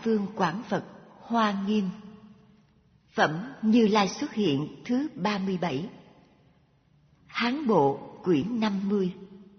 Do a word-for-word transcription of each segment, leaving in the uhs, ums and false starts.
phương Quảng Phật Hoa Nghiêm. Phẩm Như Lai xuất hiện thứ ba mươi bảy. Hán Bộ quyển năm mươi.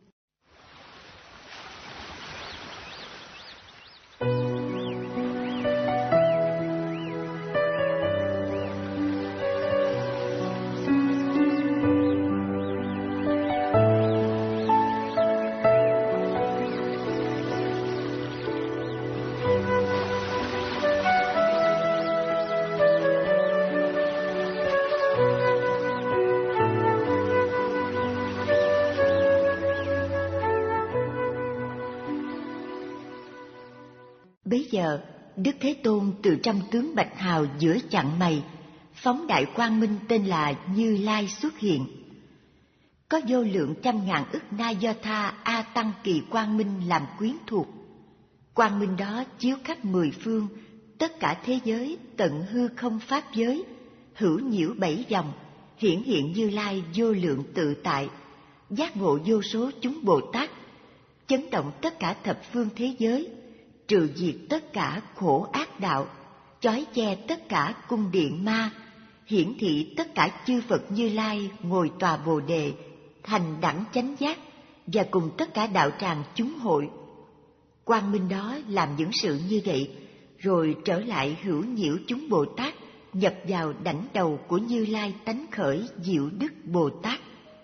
Bấy giờ, Đức Thế Tôn từ trong tướng bạch hào giữa chặng mày, phóng đại quang minh tên là Như Lai xuất hiện. Có vô lượng trăm ngàn ức na do tha A Tăng kỳ quang minh làm quyến thuộc. Quang minh đó chiếu khắp mười phương, tất cả thế giới, tận hư không pháp giới, hữu nhiễu bảy vòng, hiển hiện Như Lai vô lượng tự tại, giác ngộ vô số chúng Bồ Tát, chấn động tất cả thập phương thế giới, trừ diệt tất cả khổ ác đạo, chói che tất cả cung điện ma, hiển thị tất cả chư Phật Như Lai ngồi tòa Bồ Đề, thành đẳng chánh giác, và cùng tất cả đạo tràng chúng hội. Quang minh đó làm những sự như vậy, rồi trở lại hữu nhiễu chúng Bồ Tát, nhập vào đảnh đầu của Như Lai tánh khởi diệu đức Bồ Tát.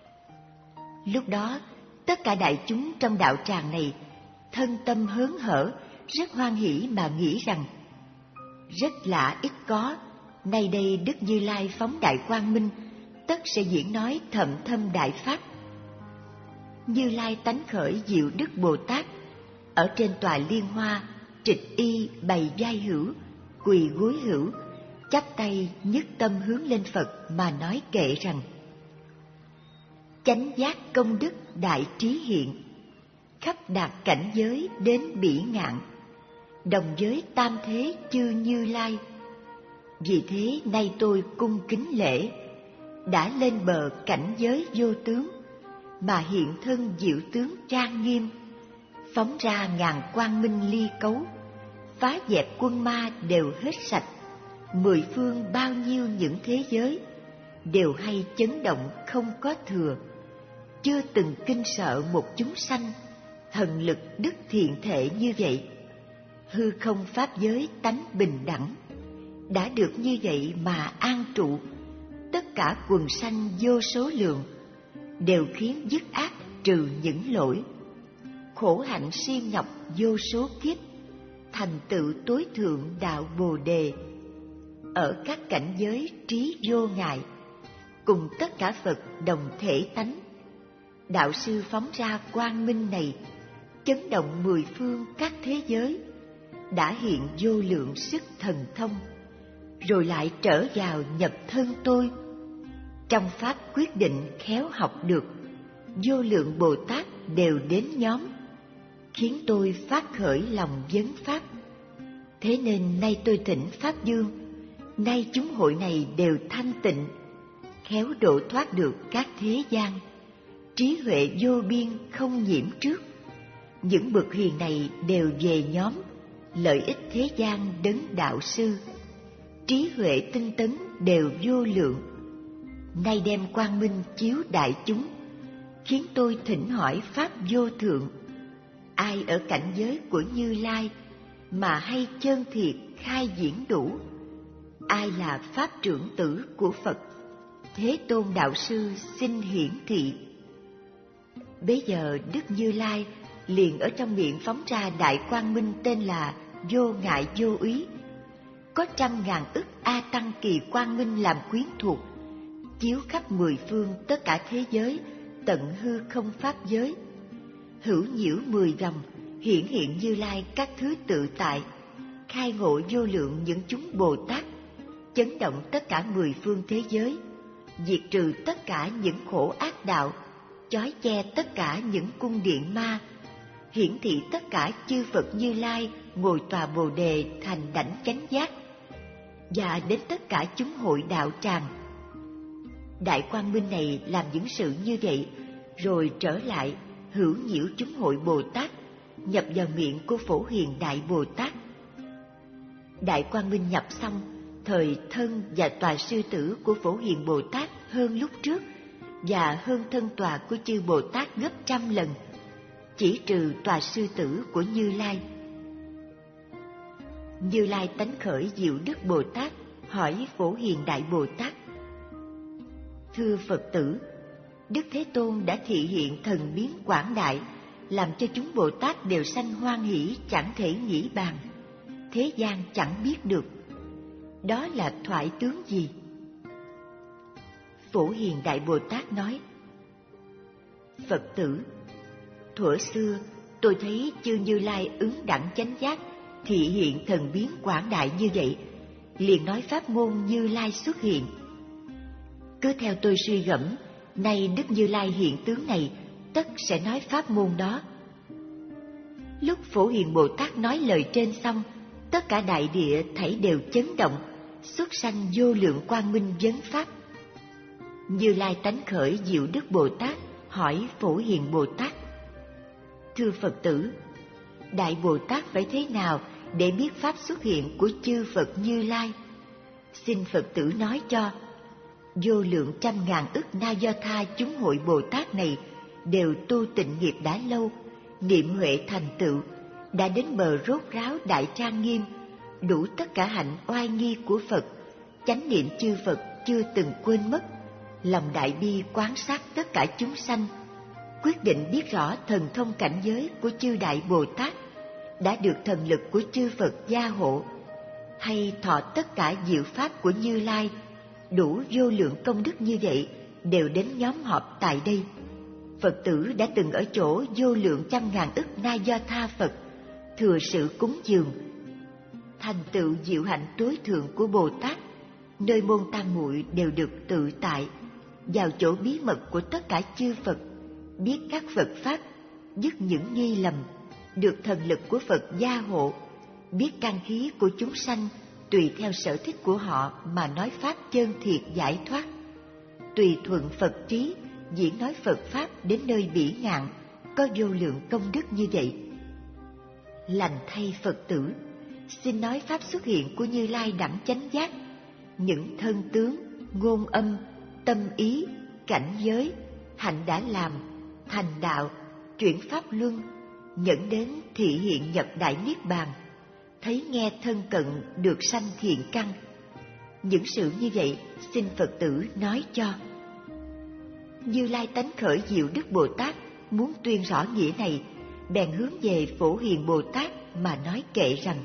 Lúc đó, tất cả đại chúng trong đạo tràng này thân tâm hớn hở, rất hoan hỷ mà nghĩ rằng: rất lạ ít có, nay đây Đức Như Lai phóng đại quang minh, tất sẽ diễn nói thậm thâm đại pháp. Như Lai tánh khởi diệu đức Bồ Tát, ở trên tòa liên hoa, trịch y bày vai hữu, quỳ gối hữu, chắp tay nhất tâm hướng lên Phật mà nói kệ rằng: chánh giác công đức đại trí hiện, khắp đạt cảnh giới đến bỉ ngạn, đồng giới tam thế chư Như Lai. Vì thế nay tôi cung kính lễ, đã lên bờ cảnh giới vô tướng, mà hiện thân diệu tướng trang nghiêm, phóng ra ngàn quang minh ly cấu, phá dẹp quân ma đều hết sạch. Mười phương bao nhiêu những thế giới, đều hay chấn động không có thừa. Chưa từng kinh sợ một chúng sanh, thần lực đức thiện thể như vậy. Hư không pháp giới tánh bình đẳng, đã được như vậy mà an trụ. Tất cả quần sanh vô số lượng, đều khiến dứt ác trừ những lỗi. Khổ hạnh siêng nhọc vô số kiếp, thành tựu tối thượng đạo Bồ Đề. Ở các cảnh giới trí vô ngại, cùng tất cả Phật đồng thể tánh. Đạo sư phóng ra quang minh này, chấn động mười phương các thế giới, đã hiện vô lượng sức thần thông, rồi lại trở vào nhập thân tôi. Trong pháp quyết định khéo học được, vô lượng Bồ Tát đều đến nhóm, khiến tôi phát khởi lòng vấn pháp. Thế nên nay tôi thỉnh Pháp Dương, nay chúng hội này đều thanh tịnh, khéo độ thoát được các thế gian, trí huệ vô biên không nhiễm trước. Những bậc hiền này đều về nhóm, lợi ích thế gian đấng đạo sư, trí huệ tinh tấn đều vô lượng. Nay đem quang minh chiếu đại chúng, khiến tôi thỉnh hỏi pháp vô thượng. Ai ở cảnh giới của Như Lai mà hay chân thiệt khai diễn đủ? Ai là pháp trưởng tử của Phật? Thế Tôn đạo sư xin hiển thị. Bấy giờ Đức Như Lai liền ở trong miệng phóng ra đại quang minh tên là vô ngại vô úy. Có trăm ngàn ức A Tăng kỳ quang minh làm quyến thuộc, chiếu khắp mười phương tất cả thế giới, tận hư không pháp giới. Hữu nhiễu mười vòng, hiển hiện Như Lai các thứ tự tại, khai ngộ vô lượng những chúng Bồ Tát, chấn động tất cả mười phương thế giới, diệt trừ tất cả những khổ ác đạo, chói che tất cả những cung điện ma, hiển thị tất cả chư Phật Như Lai ngồi tòa Bồ Đề thành đảnh chánh giác, và đến tất cả chúng hội đạo tràng. Đại quang minh này làm những sự như vậy, rồi trở lại hữu nhiễu chúng hội Bồ Tát, nhập vào miệng của Phổ Hiền Đại Bồ Tát. Đại Quang Minh nhập xong, thời thân và tòa sư tử của Phổ Hiền Bồ Tát hơn lúc trước, và hơn thân tòa của chư Bồ Tát gấp trăm lần, chỉ trừ tòa sư tử của Như Lai. Như Lai tánh khởi Diệu Đức Bồ Tát hỏi Phổ Hiền Đại Bồ Tát: Thưa Phật tử, Đức Thế Tôn đã thị hiện thần biến quảng đại, làm cho chúng Bồ Tát đều sanh hoan hỷ chẳng thể nghĩ bàn, thế gian chẳng biết được. Đó là thoại tướng gì? Phổ Hiền Đại Bồ Tát nói: Phật tử, thuở xưa tôi thấy chư Như Lai ứng đẳng chánh giác, thị hiện thần biến quảng đại như vậy, liền nói pháp môn Như Lai xuất hiện. Cứ theo tôi suy gẫm, nay Đức Như Lai hiện tướng này, tất sẽ nói pháp môn đó. Lúc Phổ Hiền Bồ Tát nói lời trên xong, tất cả đại địa thảy đều chấn động, xuất sanh vô lượng quang minh vấn pháp. Như Lai tánh khởi Diệu Đức Bồ Tát hỏi Phổ Hiền Bồ Tát: Thưa Phật tử, Đại Bồ Tát phải thế nào để biết pháp xuất hiện của chư Phật Như Lai? Xin Phật tử nói cho. Vô lượng trăm ngàn ức Na Do Tha chúng hội Bồ Tát này đều tu tịnh nghiệp đã lâu, niệm huệ thành tựu, đã đến bờ rốt ráo đại trang nghiêm, đủ tất cả hạnh oai nghi của Phật, chánh niệm chư Phật chưa từng quên mất, lòng đại bi quán sát tất cả chúng sanh, quyết định biết rõ thần thông cảnh giới của chư Đại Bồ Tát, đã được thần lực của chư Phật gia hộ, hay thọ tất cả diệu pháp của Như Lai, đủ vô lượng công đức như vậy, đều đến nhóm họp tại đây. Phật tử đã từng ở chỗ vô lượng trăm ngàn ức Na Do Tha Phật, thừa sự cúng dường, thành tựu diệu hạnh tối thượng của Bồ Tát, nơi môn tam muội đều được tự tại, vào chỗ bí mật của tất cả chư Phật, biết các Phật pháp, dứt những nghi lầm, được thần lực của Phật gia hộ, biết căn khí của chúng sanh, tùy theo sở thích của họ mà nói pháp chân thiệt giải thoát, tùy thuận Phật trí diễn nói Phật pháp đến nơi bỉ ngạn, có vô lượng công đức như vậy. Lành thay Phật tử, xin nói pháp xuất hiện của Như Lai đẳng chánh giác, những thân tướng, ngôn âm, tâm ý, cảnh giới, hạnh đã làm, thành đạo, chuyển pháp luân, dẫn đến thị hiện nhập đại niết bàn, thấy nghe thân cận được sanh thiện căn. Những sự như vậy xin Phật tử nói cho. Như Lai tánh khởi Diệu Đức Bồ Tát muốn tuyên rõ nghĩa này, bèn hướng về Phổ Hiền Bồ Tát mà nói kệ rằng: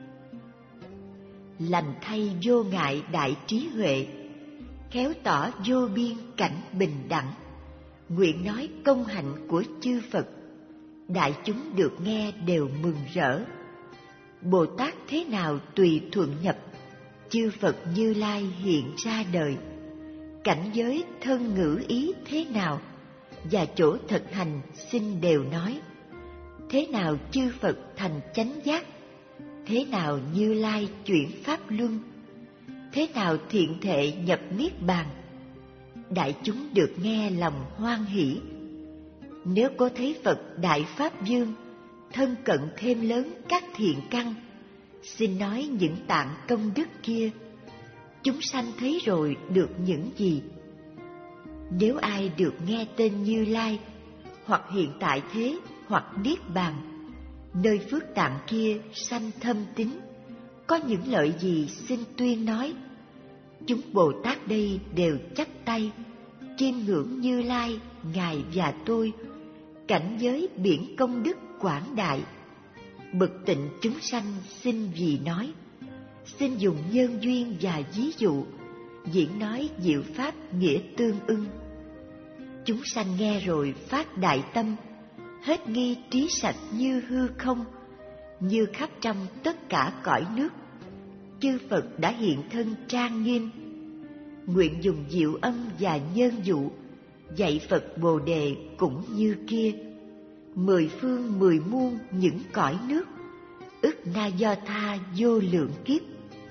Lành thay vô ngại đại trí huệ, khéo tỏ vô biên cảnh bình đẳng, nguyện nói công hạnh của chư Phật, đại chúng được nghe đều mừng rỡ. Bồ Tát thế nào tùy thuận nhập, chư Phật Như Lai hiện ra đời, cảnh giới thân ngữ ý thế nào, và chỗ thực hành xin đều nói. Thế nào chư Phật thành chánh giác, thế nào Như Lai chuyển pháp luân, thế nào thiện thệ nhập niết bàn, đại chúng được nghe lòng hoan hỷ. Nếu có thấy Phật Đại Pháp Dương, thân cận thêm lớn các thiện căn, xin nói những tạng công đức kia, chúng sanh thấy rồi được những gì? Nếu ai được nghe tên Như Lai, hoặc hiện tại thế, hoặc niết bàn, nơi phước tạng kia sanh thâm tín, có những lợi gì xin tuyên nói? Chúng Bồ Tát đây đều chắp tay, chiêm ngưỡng Như Lai, Ngài và tôi, cảnh giới biển công đức quảng đại. Bực tịnh chúng sanh xin vì nói, xin dùng nhân duyên và ví dụ, diễn nói diệu pháp nghĩa tương ưng. Chúng sanh nghe rồi phát đại tâm, hết nghi trí sạch như hư không, như khắp trong tất cả cõi nước. Chư Phật đã hiện thân trang nghiêm, nguyện dùng diệu âm và nhân dụ, dạy Phật Bồ Đề cũng như kia. Mười phương mười muôn những cõi nước, ức Na Do Tha vô lượng kiếp.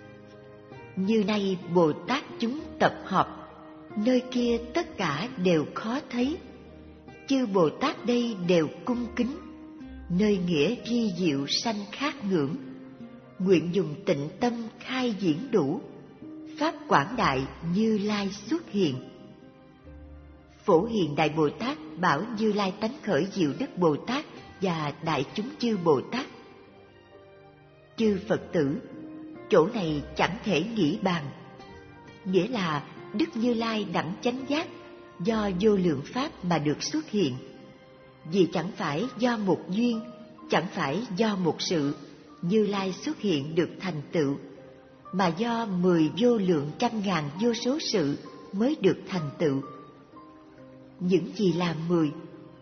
Như nay Bồ Tát chúng tập họp, nơi kia tất cả đều khó thấy. Chư Bồ Tát đây đều cung kính, nơi nghĩa vi diệu sanh khát ngưỡng. nguyện dùng tịnh tâm khai diễn đủ, pháp quảng đại Như Lai xuất hiện. Phổ Hiền Đại Bồ Tát bảo Như Lai tánh khởi Diệu Đức Bồ Tát và đại chúng chư Bồ Tát: chư Phật tử, chỗ này chẳng thể nghĩ bàn. Nghĩa là Đức Như Lai đẳng chánh giác do vô lượng pháp mà được xuất hiện, vì chẳng phải do một duyên, chẳng phải do một sự Như Lai xuất hiện được thành tựu, mà do mười vô lượng trăm ngàn vô số sự mới được thành tựu. Những gì là mười?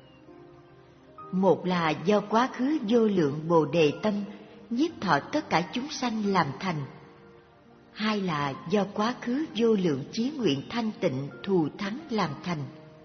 Một là do quá khứ vô lượng Bồ Đề tâm nhiếp thọ tất cả chúng sanh làm thành. Hai là do quá khứ vô lượng chí nguyện thanh tịnh thù thắng làm thành.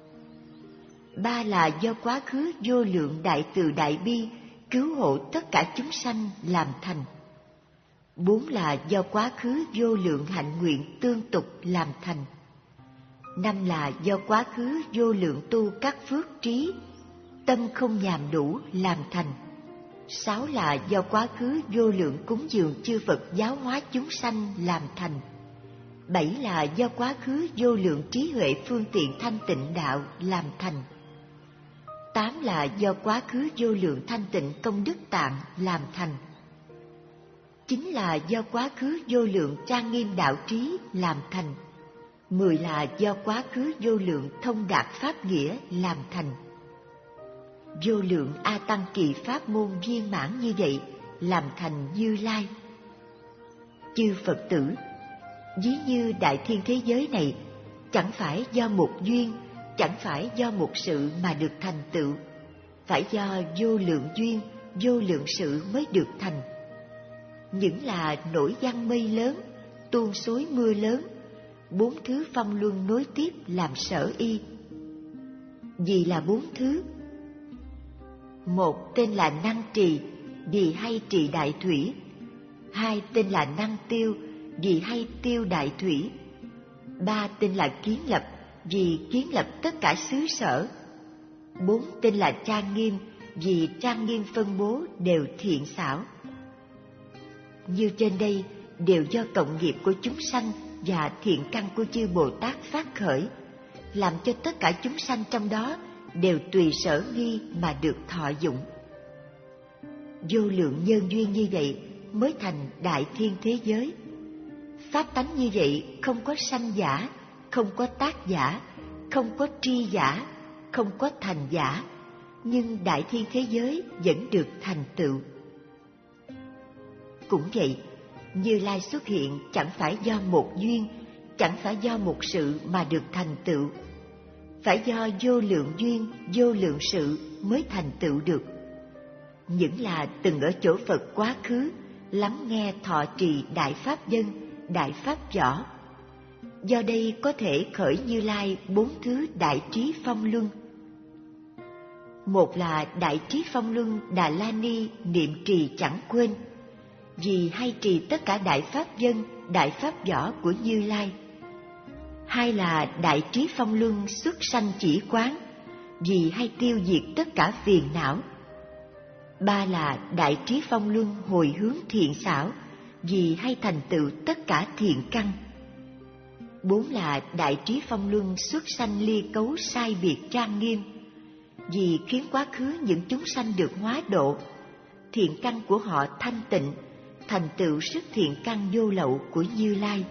Ba là do quá khứ vô lượng đại từ đại bi cứu hộ tất cả chúng sanh làm thành. Bốn là do quá khứ vô lượng hạnh nguyện tương tục làm thành. Năm là do quá khứ vô lượng tu các phước trí, tâm không nhàm đủ làm thành. Sáu là do quá khứ vô lượng cúng dường chư Phật giáo hóa chúng sanh làm thành. Bảy là do quá khứ vô lượng trí huệ phương tiện thanh tịnh đạo làm thành. Tám là do quá khứ vô lượng thanh tịnh công đức tạng làm thành. Chín là do quá khứ vô lượng trang nghiêm đạo trí làm thành. Mười là do quá khứ vô lượng thông đạt pháp nghĩa làm thành. Vô lượng A Tăng kỳ pháp môn viên mãn như vậy làm thành Như Lai. Chư Phật tử, ví như đại thiên thế giới này chẳng phải do một duyên, chẳng phải do một sự mà được thành tựu, phải do vô lượng duyên, vô lượng sự mới được thành. Những là nổi giăng mây lớn, tuôn xối mưa lớn, bốn thứ phong luân nối tiếp làm sở y. Vì là bốn thứ? Một tên là năng trì, vì hay trì đại thủy. Hai tên là năng tiêu, vì hay tiêu đại thủy. Ba tên là kiến lập, vì kiến lập tất cả xứ sở. Bốn tên là trang nghiêm, vì trang nghiêm phân bố đều thiện xảo. Như trên đây đều do cộng nghiệp của chúng sanh và thiện căn của chư Bồ Tát phát khởi, làm cho tất cả chúng sanh trong đó đều tùy sở nghi mà được thọ dụng. Vô lượng nhân duyên như vậy mới thành đại thiên thế giới. Pháp tánh như vậy không có sanh giả, không có tác giả, không có tri giả, không có thành giả, nhưng đại thiên thế giới vẫn được thành tựu. Cũng vậy, Như Lai xuất hiện chẳng phải do một duyên, chẳng phải do một sự mà được thành tựu, phải do vô lượng duyên, vô lượng sự mới thành tựu được. Những là từng ở chỗ Phật quá khứ, lắng nghe thọ trì đại pháp dân, đại pháp võ. Do đây có thể khởi Như Lai bốn thứ đại trí phong luân. Một là đại trí phong luân Đà La Ni niệm trì chẳng quên, vì hay trì tất cả đại pháp dân, đại pháp võ của Như Lai. Hai là đại trí phong luân xuất sanh chỉ quán, vì hay tiêu diệt tất cả phiền não. Ba là đại trí phong luân hồi hướng thiện xảo, vì hay thành tựu tất cả thiện căn. Bốn là đại trí phong luân xuất sanh ly cấu sai biệt trang nghiêm, vì khiến quá khứ những chúng sanh được hóa độ, thiện căn của họ thanh tịnh, thành tựu sức thiện căn vô lậu của Như Lai.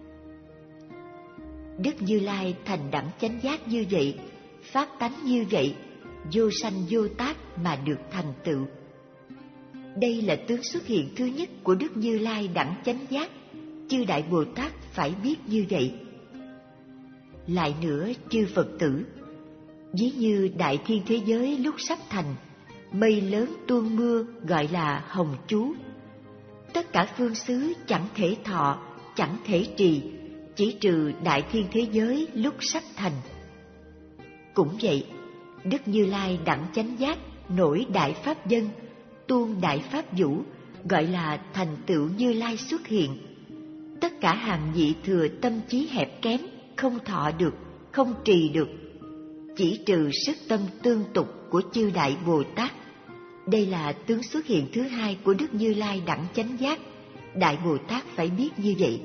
Đức Như Lai thành đẳng chánh giác như vậy, phát tánh như vậy, vô sanh vô tác mà được thành tựu. Đây là tướng xuất hiện thứ nhất của Đức Như Lai đẳng chánh giác, chư Đại Bồ Tát phải biết như vậy. Lại nữa, chư Phật tử, ví như đại thiên thế giới lúc sắp thành, mây lớn tuôn mưa gọi là hồng chú. Tất cả phương xứ chẳng thể thọ, chẳng thể trì, chỉ trừ đại thiên thế giới lúc sắp thành. Cũng vậy, Đức Như Lai đẳng chánh giác nổi đại pháp dân, tuôn đại pháp vũ, gọi là thành tựu Như Lai xuất hiện. Tất cả hàng nhị thừa tâm trí hẹp kém, không thọ được, không trì được, chỉ trừ sức tâm tương tục của chư Đại Bồ Tát. Đây là tướng xuất hiện thứ hai của Đức Như Lai đẳng chánh giác, Đại Bồ Tát phải biết như vậy.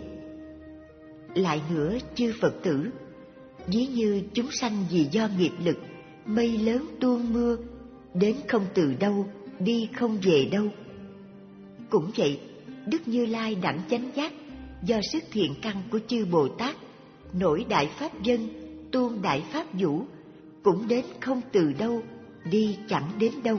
Lại nữa, chư Phật tử, ví như chúng sanh vì do nghiệp lực, mây lớn tuôn mưa, đến không từ đâu, đi không về đâu. Cũng vậy, Đức Như Lai đẳng chánh giác, do sức thiện căn của chư Bồ Tát, nổi đại pháp dân, tuôn đại pháp vũ, cũng đến không từ đâu, đi chẳng đến đâu.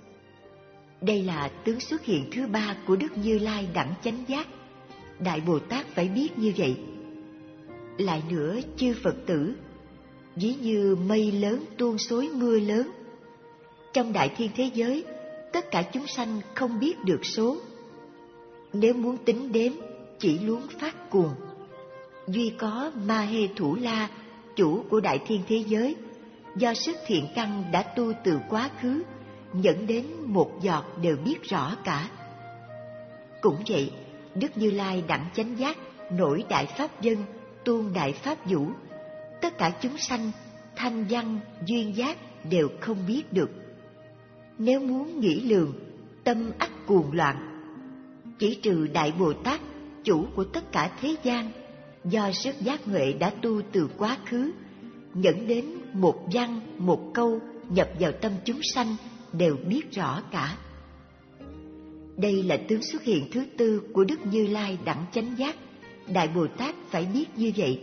Đây là tướng xuất hiện thứ ba của Đức Như Lai đẳng chánh giác. Đại Bồ Tát phải biết như vậy. Lại nữa, chư Phật tử, ví như mây lớn tuôn xối mưa lớn. Trong đại thiên thế giới, tất cả chúng sanh không biết được số. Nếu muốn tính đếm, chỉ luống phát cuồng. Duy có Ma Hê Thủ La, chủ của đại thiên thế giới, do sức thiện căn đã tu từ quá khứ, dẫn đến một giọt đều biết rõ cả. Cũng vậy, Đức Như Lai đẳng chánh giác, nổi đại pháp dân, tuôn đại pháp vũ, tất cả chúng sanh, thanh văn, duyên giác đều không biết được. Nếu muốn nghĩ lường, tâm ắt cuồng loạn. Chỉ trừ Đại Bồ Tát, chủ của tất cả thế gian, do sức giác huệ đã tu từ quá khứ, dẫn đến một văn, một câu nhập vào tâm chúng sanh đều biết rõ cả. Đây là tướng xuất hiện thứ tư của Đức Như Lai đẳng chánh giác. Đại Bồ Tát phải biết như vậy.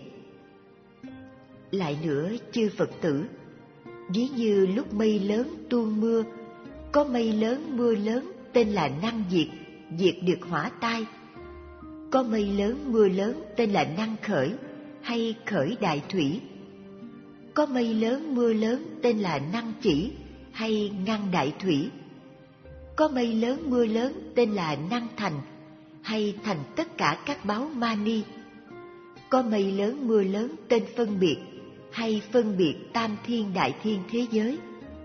Lại nữa, chư Phật tử, ví như lúc mây lớn tuôn mưa, có mây lớn mưa lớn tên là năng diệt, diệt được hỏa tai. Có mây lớn mưa lớn tên là năng khởi, hay khởi đại thủy. Có mây lớn mưa lớn tên là năng chỉ, hay ngăn đại thủy. Có mây lớn mưa lớn tên là năng thành, hay thành tất cả các báo mani. Có mây lớn mưa lớn tên phân biệt, hay phân biệt tam thiên đại thiên thế giới.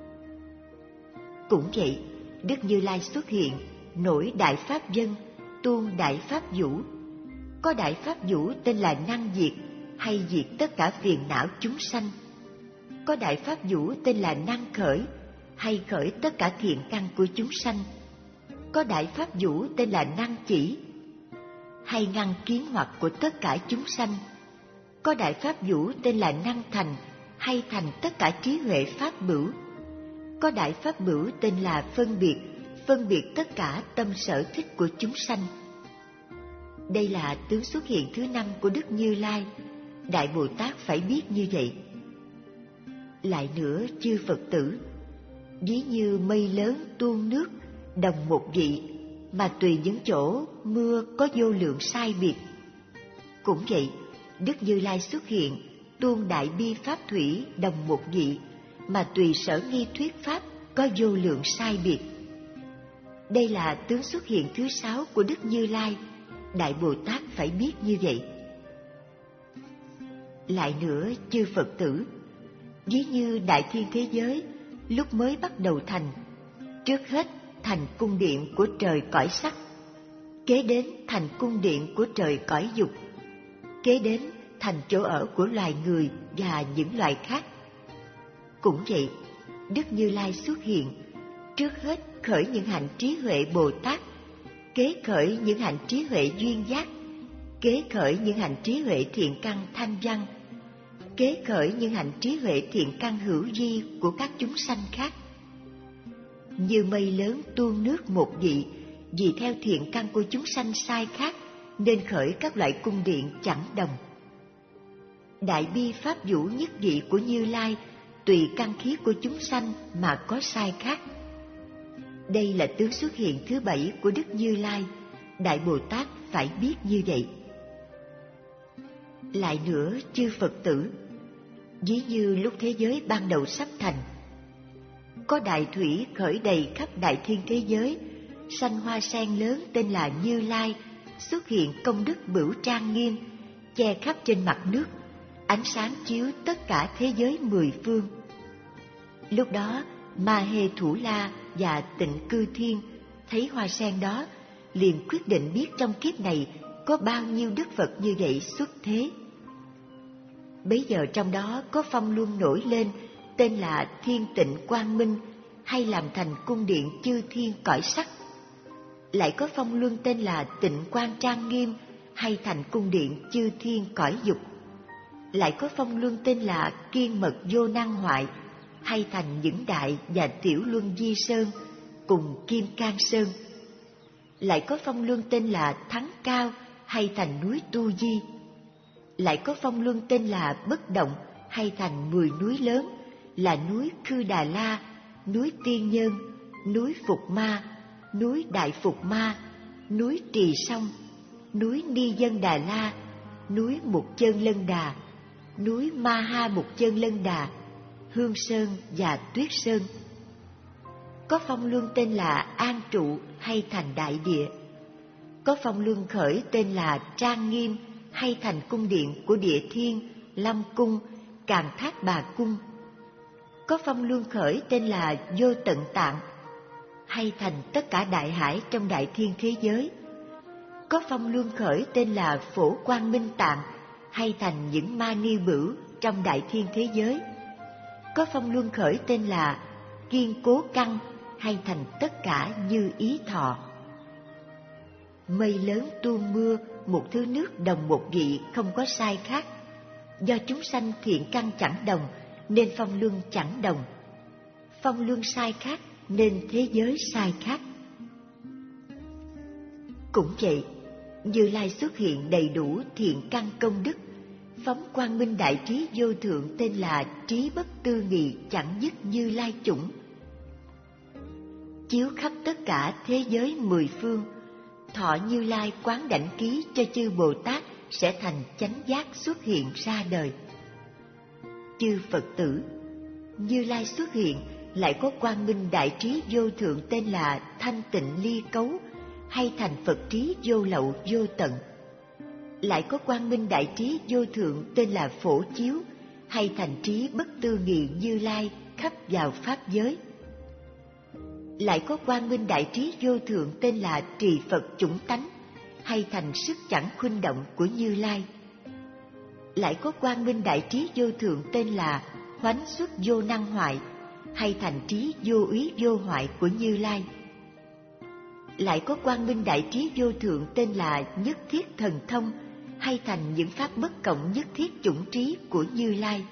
Cũng vậy, Đức Như Lai xuất hiện, nổi đại pháp dân, tuôn đại pháp vũ. Có đại pháp vũ tên là năng diệt, hay diệt tất cả phiền não chúng sanh. Có đại pháp vũ tên là năng khởi, hay khởi tất cả thiện căn của chúng sanh. Có đại pháp vũ tên là năng chỉ, hay ngăn kiến hoặc của tất cả chúng sanh. Có đại pháp vũ tên là năng thành, hay thành tất cả trí huệ pháp bửu. Có đại pháp bửu tên là phân biệt, phân biệt tất cả tâm sở thích của chúng sanh. Đây là tướng xuất hiện thứ năm của Đức Như Lai. Đại Bồ Tát phải biết như vậy. Lại nữa, chư Phật tử, ví như mây lớn tuôn nước, đồng một vị, mà tùy những chỗ mưa có vô lượng sai biệt. Cũng vậy, Đức Như Lai xuất hiện, tuôn đại bi pháp thủy đồng một vị, mà tùy sở nghi thuyết pháp có vô lượng sai biệt. Đây là tướng xuất hiện thứ sáu của Đức Như Lai. Đại Bồ Tát phải biết như vậy. Lại nữa, chư Phật tử, ví như đại thiên thế giới lúc mới bắt đầu thành, trước hết thành cung điện của trời cõi sắc, kế đến thành cung điện của trời cõi dục, kế đến thành chỗ ở của loài người và những loài khác. Cũng vậy, Đức Như Lai xuất hiện, trước hết khởi những hạnh trí huệ Bồ Tát, kế khởi những hạnh trí huệ duyên giác, kế khởi những hạnh trí huệ thiện căn thanh văn, kế khởi những hạnh trí huệ thiện căn hữu vi của các chúng sanh khác. Như mây lớn tuôn nước một vị, vì theo thiện căn của chúng sanh sai khác, nên khởi các loại cung điện chẳng đồng. Đại bi pháp vũ nhất vị của Như Lai, tùy căn khí của chúng sanh mà có sai khác. Đây là tướng xuất hiện thứ bảy của Đức Như Lai. Đại Bồ Tát phải biết như vậy. Lại nữa, chư Phật tử, ví như lúc thế giới ban đầu sắp thành, có đại thủy khởi đầy khắp đại thiên thế giới, sanh hoa sen lớn tên là Như Lai, xuất hiện công đức bửu trang nghiêm, che khắp trên mặt nước, ánh sáng chiếu tất cả thế giới mười phương. Lúc đó, Ma Hê Thủ La và Tịnh Cư Thiên thấy hoa sen đó, liền quyết định biết trong kiếp này có bao nhiêu đức Phật như vậy xuất thế. Bấy giờ trong đó có phong luân nổi lên, tên là Thiên Tịnh Quang Minh, hay làm thành cung điện chư thiên cõi sắc. Lại có phong luân tên là Tịnh Quan Trang Nghiêm hay thành cung điện chư thiên cõi dục. Lại có phong luân tên là Kiên Mật Vô Năng Hoại hay thành những đại và tiểu luân di sơn cùng Kim Cang Sơn. Lại có phong luân tên là Thắng Cao hay thành núi Tu Di. Lại có phong luân tên là Bất Động hay thành mười núi lớn là núi Khư Đà La, núi Tiên Nhân, núi Phục Ma, núi Đại Phục Ma, núi Trì Song, núi Ni Dân Đà La, núi Mục Chân Lân Đà, núi Ma Ha Mục Chân Lân Đà, Hương Sơn và Tuyết Sơn. Có phong luân tên là An Trụ hay thành Đại Địa. Có phong luân khởi tên là Trang Nghiêm hay thành cung điện của Địa Thiên, Lâm Cung, Càn Thác Bà Cung. Có phong luân khởi tên là Vô Tận Tạng hay thành tất cả đại hải trong đại thiên thế giới. Có phong luân khởi tên là Phổ Quang Minh Tạng hay thành những ma ni bửu trong đại thiên thế giới. Có phong luân khởi tên là Kiên Cố Căn hay thành tất cả như ý thọ. Mây lớn tuôn mưa, một thứ nước đồng một vị không có sai khác. Do chúng sanh thiện căn chẳng đồng nên phong luân chẳng đồng. Phong luân sai khác nên thế giới sai khác. Cũng vậy, Như Lai xuất hiện đầy đủ thiện căn công đức, phóng quang minh đại trí vô thượng tên là trí bất tư nghị chẳng dứt Như Lai chủng, chiếu khắp tất cả thế giới mười phương. Thọ Như Lai quán đảnh ký cho chư Bồ Tát sẽ thành chánh giác xuất hiện ra đời. Chư Phật tử, Như Lai xuất hiện lại có quang minh đại trí vô thượng tên là thanh tịnh ly cấu hay thành Phật trí vô lậu vô tận. Lại có quang minh đại trí vô thượng tên là phổ chiếu hay thành trí bất tư nghị Như Lai khắp vào pháp giới. Lại có quang minh đại trí vô thượng tên là trì Phật chủng tánh hay thành sức chẳng khuynh động của Như Lai. Lại có quang minh đại trí vô thượng tên là hoánh xuất vô năng hoại hay thành trí vô úy vô hoại của Như Lai. Lại có quang minh đại trí vô thượng tên là nhất thiết thần thông hay thành những pháp bất cộng nhất thiết chủng trí của Như Lai.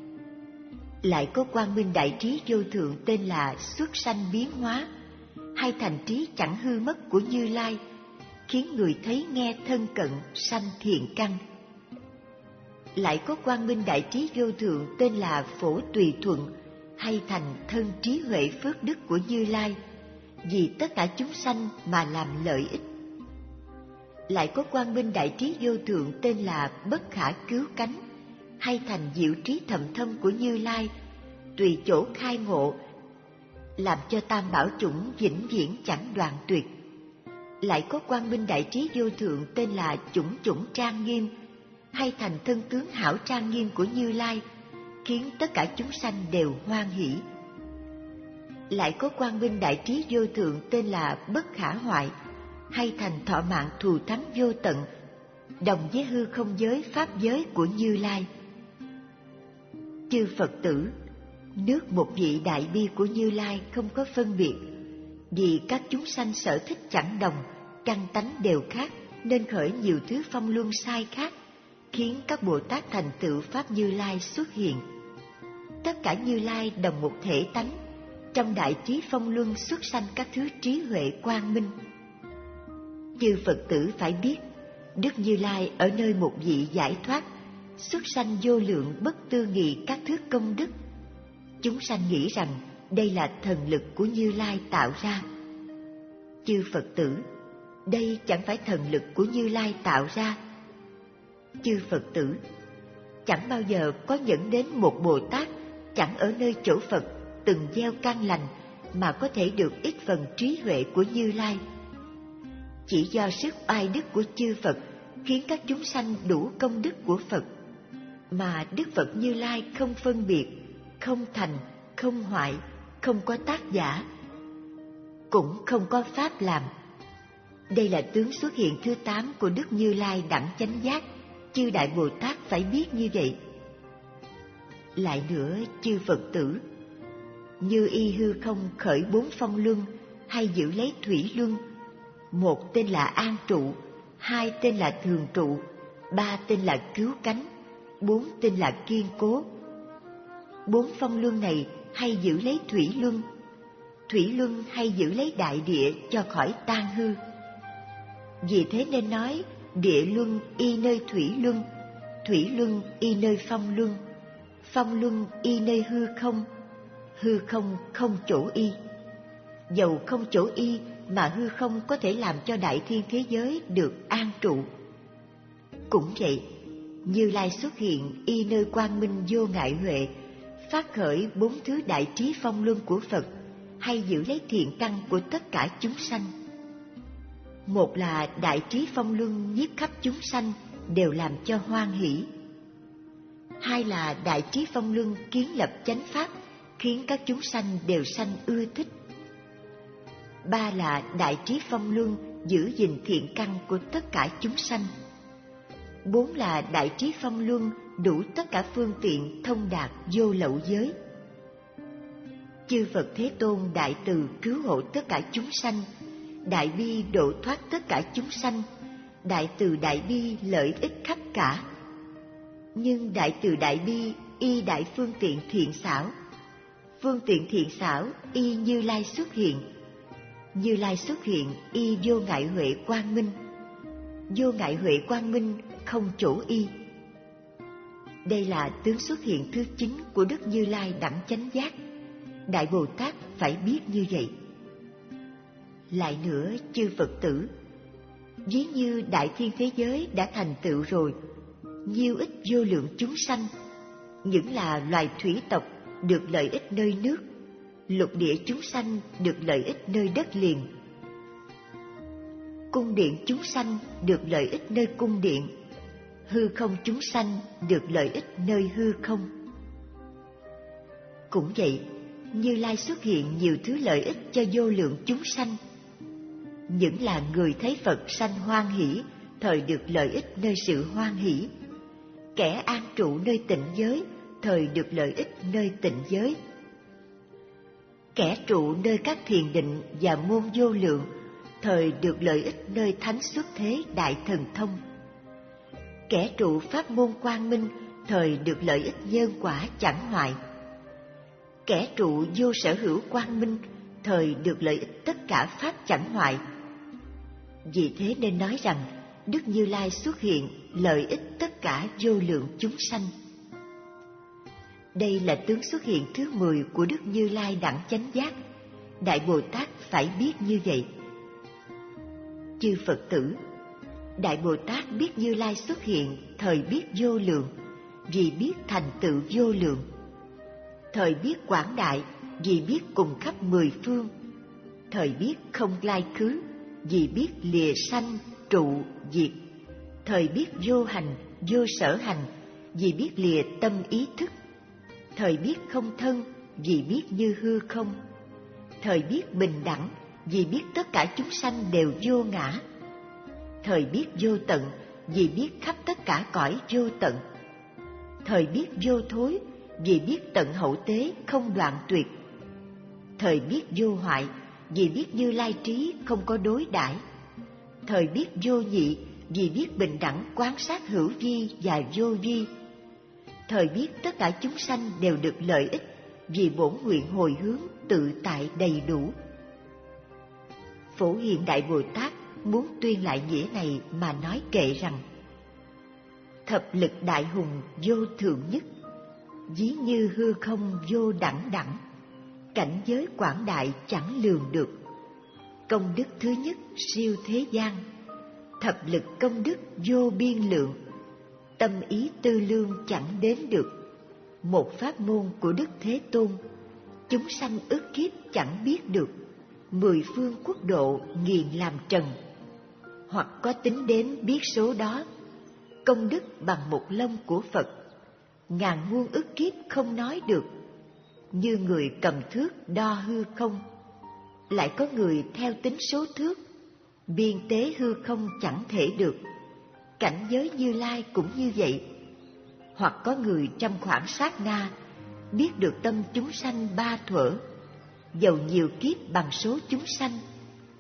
Lại có quang minh đại trí vô thượng tên là xuất sanh biến hóa hay thành trí chẳng hư mất của Như Lai, khiến người thấy nghe thân cận sanh thiện căn. Lại có quang minh đại trí vô thượng tên là phổ tùy thuận hay thành thân trí huệ phước đức của Như Lai, vì tất cả chúng sanh mà làm lợi ích. Lại có quang minh đại trí vô thượng tên là bất khả cứu cánh hay thành diệu trí thậm thâm của Như Lai, tùy chỗ khai ngộ, làm cho tam bảo chủng vĩnh viễn chẳng đoạn tuyệt. Lại có quang minh đại trí vô thượng tên là chủng chủng trang nghiêm hay thành thân tướng hảo trang nghiêm của Như Lai, khiến tất cả chúng sanh đều hoan hỷ. Lại có quang minh đại trí vô thượng tên là bất khả hoại hay thành thọ mạng thù thắng vô tận, đồng với hư không giới pháp giới của Như Lai. Chư Phật tử, nước một vị đại bi của Như Lai không có phân biệt, vì các chúng sanh sở thích chẳng đồng, căn tánh đều khác nên khởi nhiều thứ phong luân sai khác, khiến các Bồ Tát thành tựu pháp Như Lai xuất hiện. Tất cả Như Lai đồng một thể tánh, trong đại trí phong luân xuất sanh các thứ trí huệ quang minh. Chư Phật tử phải biết, Đức Như Lai ở nơi một vị giải thoát, xuất sanh vô lượng bất tư nghị các thứ công đức. Chúng sanh nghĩ rằng đây là thần lực của Như Lai tạo ra. Chư Phật tử, đây chẳng phải thần lực của Như Lai tạo ra. Chư Phật tử, chẳng bao giờ có dẫn đến một Bồ Tát chẳng ở nơi chỗ Phật từng gieo căn lành mà có thể được ít phần trí huệ của Như Lai. Chỉ do sức oai đức của chư Phật khiến các chúng sanh đủ công đức của Phật, mà Đức Phật Như Lai không phân biệt, không thành, không hoại, không có tác giả, cũng không có pháp làm. Đây là tướng xuất hiện thứ tám của Đức Như Lai đẳng chánh giác, chư Đại Bồ Tát phải biết như vậy. Lại nữa, chư Phật tử, như y hư không khởi bốn phong luân hay giữ lấy thủy luân, Một tên là An Trụ, hai tên là Thường Trụ, ba tên là Cứu Cánh, bốn tên là Kiên Cố. Bốn phong luân này hay giữ lấy thủy luân, thủy luân hay giữ lấy đại địa cho khỏi tan hư. Vì thế nên nói địa luân y nơi thủy luân, thủy luân y nơi phong luân, phong luân y nơi hư không, hư không không chỗ y. Dầu không chỗ y mà hư không có thể làm cho đại thiên thế giới được an trụ. Cũng vậy, Như Lai xuất hiện y nơi quang minh vô ngại huệ, phát khởi bốn thứ đại trí phong luân của Phật, hay giữ lấy thiện căn của tất cả chúng sanh. Một là đại trí phong luân nhiếp khắp chúng sanh đều làm cho hoan hỷ. Hai là đại trí phong luân kiến lập chánh pháp, khiến các chúng sanh đều sanh ưa thích. Ba là đại trí phong luân giữ gìn thiện căn của tất cả chúng sanh. Bốn là đại trí phong luân đủ tất cả phương tiện thông đạt vô lậu giới. Chư Phật Thế Tôn đại từ cứu hộ tất cả chúng sanh, đại bi độ thoát tất cả chúng sanh, đại từ đại bi lợi ích khắp cả. Nhưng đại từ đại bi y đại phương tiện thiện xảo, phương tiện thiện xảo y Như Lai xuất hiện, Như Lai xuất hiện y vô ngại huệ quang minh, vô ngại huệ quang minh không chỗ y. Đây là tướng xuất hiện thứ chín của Đức Như Lai đẳng chánh giác. Đại Bồ Tát phải biết như vậy. Lại nữa, chư Phật tử, ví như đại thiên thế giới đã thành tựu rồi, nhiêu ích vô lượng chúng sanh, những là loài thủy tộc được lợi ích nơi nước, lục địa chúng sanh được lợi ích nơi đất liền, cung điện chúng sanh được lợi ích nơi cung điện, hư không chúng sanh được lợi ích nơi hư không. Cũng vậy, Như Lai xuất hiện nhiều thứ lợi ích cho vô lượng chúng sanh. Những là người thấy Phật sanh hoan hỷ, thời được lợi ích nơi sự hoan hỷ. Kẻ an trụ nơi tịnh giới, thời được lợi ích nơi tịnh giới. Kẻ trụ nơi các thiền định và môn vô lượng, thời được lợi ích nơi thánh xuất thế đại thần thông. Kẻ trụ pháp môn quang minh, thời được lợi ích nhân quả chẳng hoại. Kẻ trụ vô sở hữu quang minh, thời được lợi ích tất cả pháp chẳng hoại. Vì thế nên nói rằng Đức Như Lai xuất hiện lợi ích tất cả vô lượng chúng sanh. Đây là tướng xuất hiện thứ mười của Đức Như Lai đẳng chánh giác. Đại Bồ Tát phải biết như vậy. Chư Phật tử, Đại Bồ Tát biết Như Lai xuất hiện thời biết vô lượng, vì biết thành tựu vô lượng. Thời biết quảng đại, vì biết cùng khắp mười phương. Thời biết không lai khứ, vì biết lìa sanh, trụ, diệt. Thời biết vô hành, vô sở hành, vì biết lìa tâm ý thức. Thời biết không thân, vì biết như hư không. Thời biết bình đẳng, vì biết tất cả chúng sanh đều vô ngã. Thời biết vô tận, vì biết khắp tất cả cõi vô tận. Thời biết vô thối, vì biết tận hậu tế không đoạn tuyệt. Thời biết vô hoại, vì biết Như Lai trí không có đối đãi. Thời biết vô nhị, vì biết bình đẳng quán sát hữu vi và vô vi. Thời biết tất cả chúng sanh đều được lợi ích, vì bổn nguyện hồi hướng tự tại đầy đủ. Phổ Hiền Đại Bồ Tát muốn tuyên lại nghĩa này mà nói kệ rằng: thập lực đại hùng vô thượng nhất, ví như hư không vô đẳng đẳng, cảnh giới quảng đại chẳng lường được. Công đức thứ nhất siêu thế gian, thập lực công đức vô biên lượng, tâm ý tư lương chẳng đếm được. Một pháp môn của Đức Thế Tôn, chúng sanh ức kiếp chẳng biết được. Mười phương quốc độ nghiền làm trần, hoặc có tính đến biết số đó. Công đức bằng một lông của Phật, ngàn muôn ức kiếp không nói được. Như người cầm thước đo hư không, lại có người theo tính số thước, biên tế hư không chẳng thể được. Cảnh giới Như Lai cũng như vậy. Hoặc có người trong khoảng sát na biết được tâm chúng sanh ba thuở, dầu nhiều kiếp bằng số chúng sanh,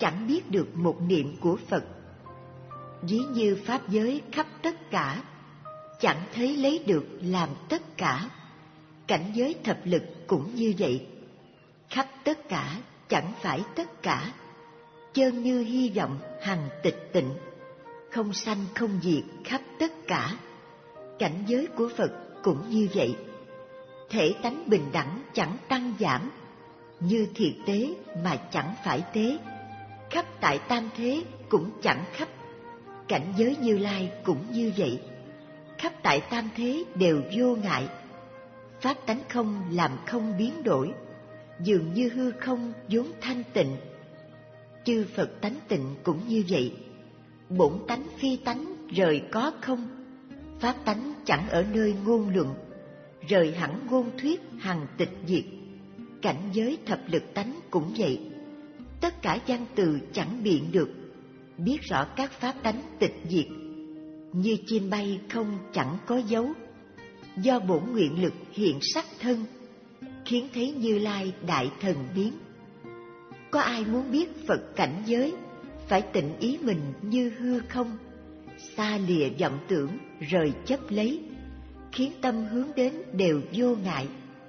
chẳng biết được một niệm của Phật. Ví như pháp giới khắp tất cả, chẳng thấy lấy được làm tất cả. Cảnh giới thập lực cũng như vậy, khắp tất cả chẳng phải tất cả. Chơn như hy vọng hằng tịch tịnh, không sanh không diệt khắp tất cả. Cảnh giới của Phật cũng như vậy, thể tánh bình đẳng chẳng tăng giảm, như thiệt tế mà chẳng phải tế, khắp tại tam thế cũng chẳng khắp. Cảnh giới Như Lai cũng như vậy, khắp tại tam thế đều vô ngại. Pháp tánh không làm không biến đổi, dường như hư không vốn thanh tịnh. Chư Phật tánh tịnh cũng như vậy, bổn tánh phi tánh rời có không. Pháp tánh chẳng ở nơi ngôn luận, rời hẳn ngôn thuyết hằng tịch diệt. Cảnh giới thập lực tánh cũng vậy, tất cả văn từ chẳng biện được, biết rõ các pháp tánh tịch diệt. Như chim bay không chẳng có dấu, do bổn nguyện lực hiện sắc thân, khiến thấy Như Lai đại thần biến. Có ai muốn biết Phật cảnh giới, phải tịnh ý mình như hư không, xa lìa vọng tưởng rời chấp lấy, khiến tâm hướng đến đều vô ngại.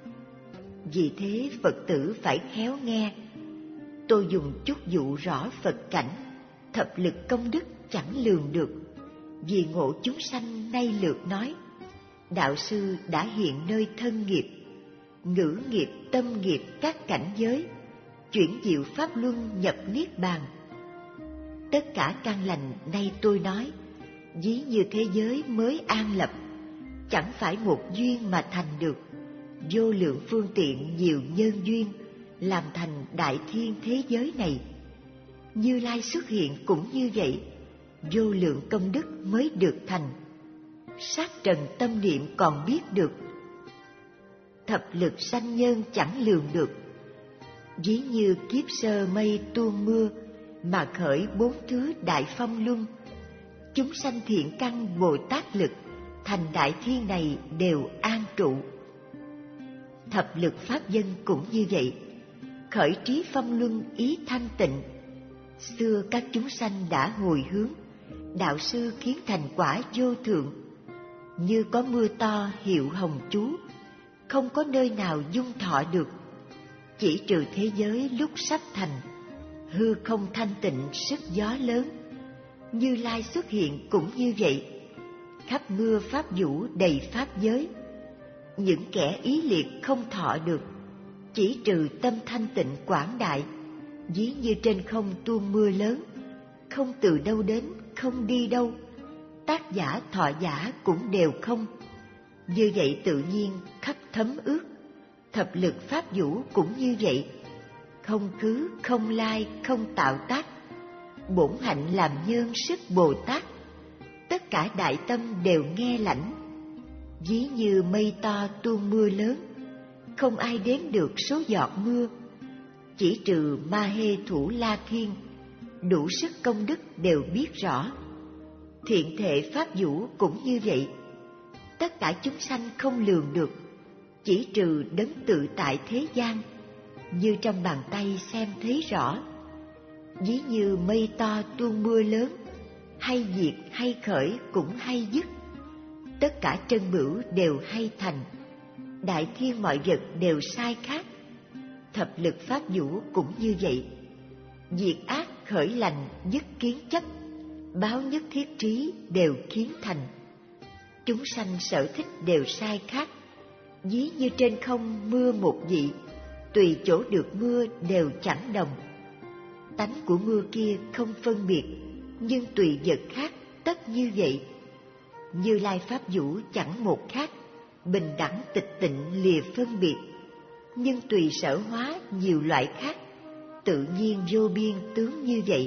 Vì thế Phật tử phải khéo nghe. Tôi dùng chút dụ rõ Phật cảnh, thập lực công đức chẳng lường được. Vì ngộ chúng sanh nay lượt nói, đạo sư đã hiện nơi thân nghiệp, ngữ nghiệp, tâm nghiệp các cảnh giới, chuyển diệu pháp luân nhập niết bàn. Tất cả căn lành nay tôi nói, ví như thế giới mới an lập, chẳng phải một duyên mà thành được. Vô lượng phương tiện nhiều nhân duyên, làm thành đại thiên thế giới này. Như Lai xuất hiện cũng như vậy, vô lượng công đức mới được thành. Sát trần tâm niệm còn biết được, thập lực sanh nhân chẳng lường được. Ví như kiếp sơ mây tuôn mưa, mà khởi bốn thứ đại phong luân. Chúng sanh thiện căn Bồ Tát lực, thành đại thiên này đều an trụ. Thập lực pháp dân cũng như vậy, khởi trí phong luân ý thanh tịnh. Xưa các chúng sanh đã hồi hướng, đạo sư khiến thành quả vô thượng. Như có mưa to hiệu hồng chú, không có nơi nào dung thọ được. Chỉ trừ thế giới lúc sắp thành, hư không thanh tịnh sức gió lớn. Như Lai xuất hiện cũng như vậy, khắp mưa pháp vũ đầy pháp giới. Những kẻ ý liệt không thọ được, chỉ trừ tâm thanh tịnh quảng đại. Ví như trên không tuôn mưa lớn, không từ đâu đến, không đi đâu. Tác giả thọ giả cũng đều không. Như vậy tự nhiên khắp thấm ướt. Thập lực pháp vũ cũng như vậy, không khứ, không lai, không tạo tác. Bổn hạnh làm nhân sức Bồ Tát, tất cả đại tâm đều nghe lãnh. Ví như mây to tuôn mưa lớn, không ai đếm được số giọt mưa. Chỉ trừ Ma Hê Thủ La Thiên, đủ sức công đức đều biết rõ. Thiện thệ pháp vũ cũng như vậy, tất cả chúng sanh không lường được, chỉ trừ đấng tự tại thế gian, như trong bàn tay xem thấy rõ. Ví như mây to tuôn mưa lớn, hay diệt hay khởi cũng hay dứt. Tất cả chân bửu đều hay thành, đại thiên mọi vật đều sai khác. Thập lực pháp vũ cũng như vậy, diệt ác khởi lành dứt kiến chấp, báo nhất thiết trí đều kiến thành. Chúng sanh sở thích đều sai khác, ví như trên không mưa một vị, tùy chỗ được mưa đều chẳng đồng. Tánh của mưa kia không phân biệt, nhưng tùy vật khác tất như vậy. Như Lai pháp vũ chẳng một khác, bình đẳng tịch tịnh lìa phân biệt, nhưng tùy sở hóa nhiều loại khác, tự nhiên vô biên tướng như vậy.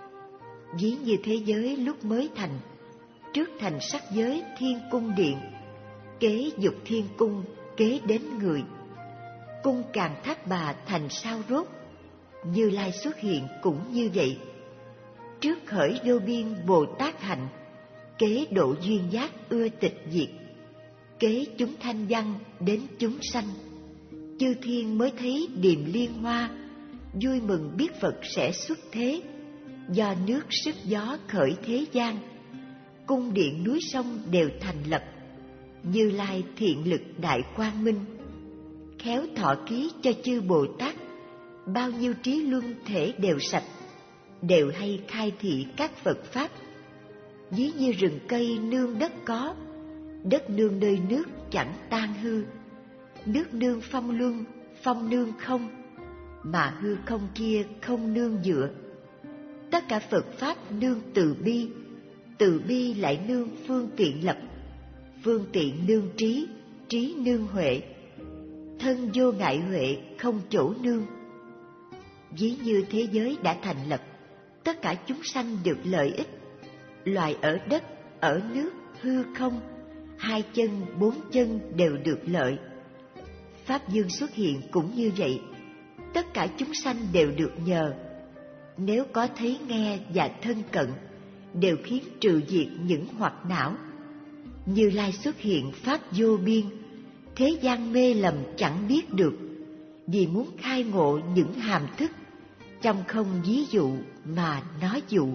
Ví như thế giới lúc mới thành, trước thành sắc giới thiên cung điện, kế dục thiên cung kế đến người. Cung càng thác bà thành sao rốt, Như Lai xuất hiện cũng như vậy. Trước khởi vô biên Bồ Tát hạnh, kế độ duyên giác ưa tịch diệt. Kế chúng thanh văn đến chúng sanh, chư thiên mới thấy điềm liên hoa, vui mừng biết Phật sẽ xuất thế, do nước sức gió khởi thế gian, cung điện núi sông đều thành lập, Như Lai thiện lực đại quang minh, khéo thọ ký cho chư Bồ Tát, bao nhiêu trí luân thể đều sạch, đều hay khai thị các Phật Pháp. Ví như rừng cây nương đất có, đất nương nơi nước chẳng tan hư, nước nương phong luân, phong nương không, mà hư không kia không nương dựa. Tất cả Phật Pháp nương từ bi, từ bi lại nương phương tiện lập, phương tiện nương trí, trí nương huệ, thân vô ngại huệ không chỗ nương. Ví như thế giới đã thành lập, tất cả chúng sanh được lợi ích, loài ở đất, ở nước, hư không, hai chân, bốn chân đều được lợi. Pháp Dương xuất hiện cũng như vậy, tất cả chúng sanh đều được nhờ. Nếu có thấy nghe và thân cận, đều khiến trừ diệt những hoặc não. Như Lai xuất hiện Pháp vô biên, thế gian mê lầm chẳng biết được, vì muốn khai ngộ những hàm thức, trong không ví dụ mà nói dụ.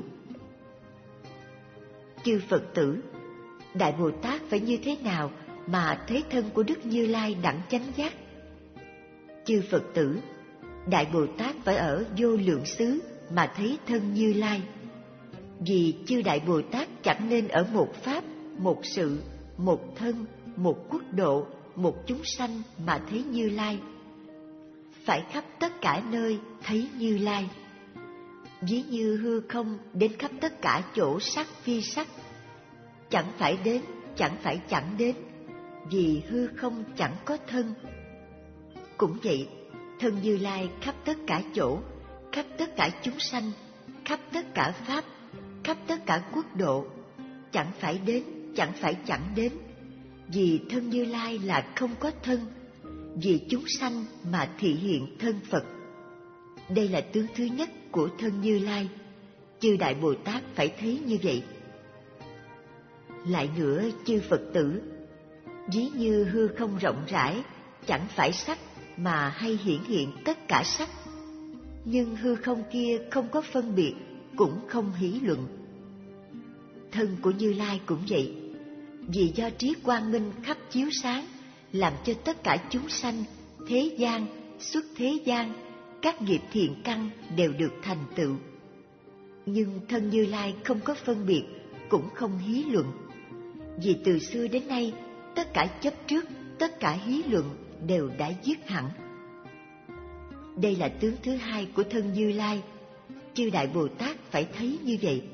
Chư Phật tử, Đại Bồ Tát phải như thế nào mà thấy thân của Đức Như Lai đẳng chánh giác? Chư Phật tử, Đại Bồ Tát phải ở vô lượng xứ mà thấy thân Như Lai. Vì chư Đại Bồ Tát chẳng nên ở một pháp, một sự, một thân, một quốc độ, một chúng sanh mà thấy Như Lai. Phải khắp tất cả nơi thấy Như Lai. Ví như hư không đến khắp tất cả chỗ sắc phi sắc, chẳng phải đến, chẳng phải chẳng đến, vì hư không chẳng có thân. Cũng vậy, thân Như Lai khắp tất cả chỗ, khắp tất cả chúng sanh, khắp tất cả pháp, khắp tất cả quốc độ, chẳng phải đến, chẳng phải chẳng đến, vì thân Như Lai là không có thân, vì chúng sanh mà thị hiện thân Phật. Đây là tướng thứ nhất của thân Như Lai, chư Đại Bồ Tát phải thấy như vậy. Lại nữa, chư Phật tử, ví như hư không rộng rãi, chẳng phải sắc mà hay hiển hiện tất cả sắc, nhưng hư không kia không có phân biệt, cũng không hí luận. Thân của Như Lai cũng vậy, vì do trí quang minh khắp chiếu sáng, làm cho tất cả chúng sanh, thế gian, xuất thế gian, các nghiệp thiện căn đều được thành tựu. Nhưng thân Như Lai không có phân biệt, cũng không hí luận, vì từ xưa đến nay, tất cả chấp trước, tất cả hí luận đều đã dứt hẳn. Đây là tướng thứ hai của thân Như Lai, chư Đại Bồ Tát phải thấy như vậy.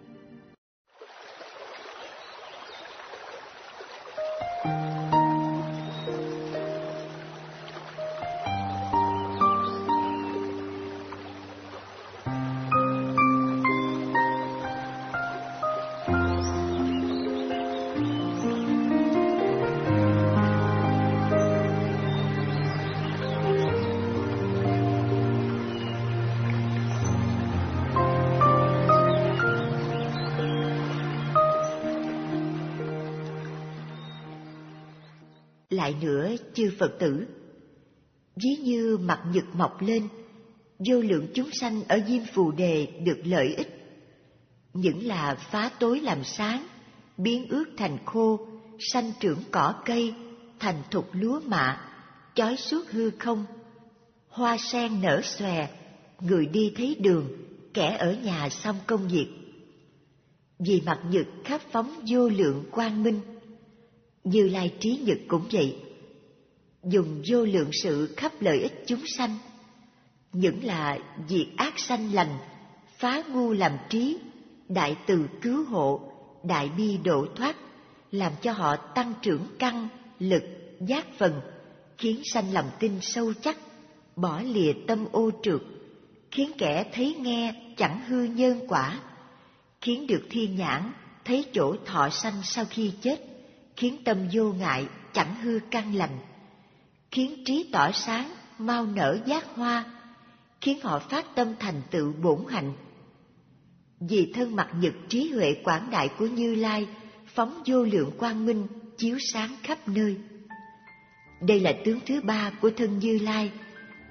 Lại nữa, chư Phật tử, ví như mặt nhật mọc lên, vô lượng chúng sanh ở Diêm Phù Đề được lợi ích. Những là phá tối làm sáng, biến ướt thành khô, sanh trưởng cỏ cây, thành thục lúa mạ, chói suốt hư không. Hoa sen nở xòe, người đi thấy đường, kẻ ở nhà xong công việc. Vì mặt nhật khắp phóng vô lượng quang minh, Như Lai trí nhật cũng vậy, dùng vô lượng sự khắp lợi ích chúng sanh. Những là diệt ác sanh lành, phá ngu làm trí, đại từ cứu hộ, đại bi độ thoát, làm cho họ tăng trưởng căn, lực, giác phần, khiến sanh lòng tin sâu chắc, bỏ lìa tâm ô trượt, khiến kẻ thấy nghe chẳng hư nhân quả, khiến được thiên nhãn thấy chỗ thọ sanh sau khi chết, khiến tâm vô ngại chẳng hư căn lành, khiến trí tỏ sáng mau nở giác hoa, khiến họ phát tâm thành tựu bổn hạnh. Vì thân mặt nhật trí huệ quảng đại của Như Lai phóng vô lượng quang minh chiếu sáng khắp nơi. Đây là tướng thứ ba của thân Như Lai,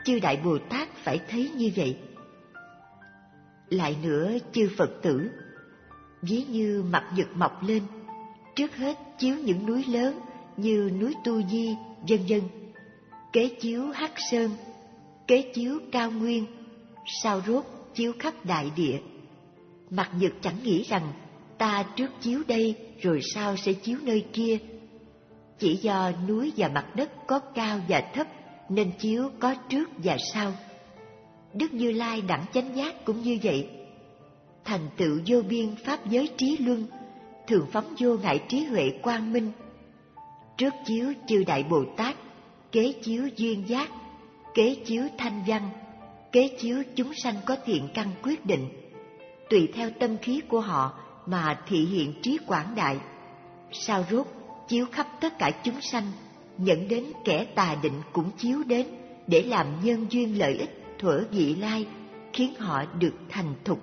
chư Đại Bồ Tát phải thấy như vậy. Lại nữa, chư Phật tử, ví như mặt nhật mọc lên, trước hết chiếu những núi lớn như núi Tu Di, vân vân, kế chiếu Hắc Sơn, kế chiếu Cao Nguyên, sau rốt chiếu khắp đại địa. Mặt nhật chẳng nghĩ rằng ta trước chiếu đây rồi sau sẽ chiếu nơi kia. Chỉ do núi và mặt đất có cao và thấp nên chiếu có trước và sau. Đức Như Lai đẳng chánh giác cũng như vậy. Thành tựu vô biên pháp giới trí luân, thường phóng vô ngại trí huệ quang minh. Trước chiếu chư Đại Bồ Tát, kế chiếu duyên giác, kế chiếu thanh văn, kế chiếu chúng sanh có thiện căn quyết định. Tùy theo tâm khí của họ mà thị hiện trí quảng đại. Sau rốt chiếu khắp tất cả chúng sanh, dẫn đến kẻ tà định cũng chiếu đến, để làm nhân duyên lợi ích thuở vị lai, khiến họ được thành thục.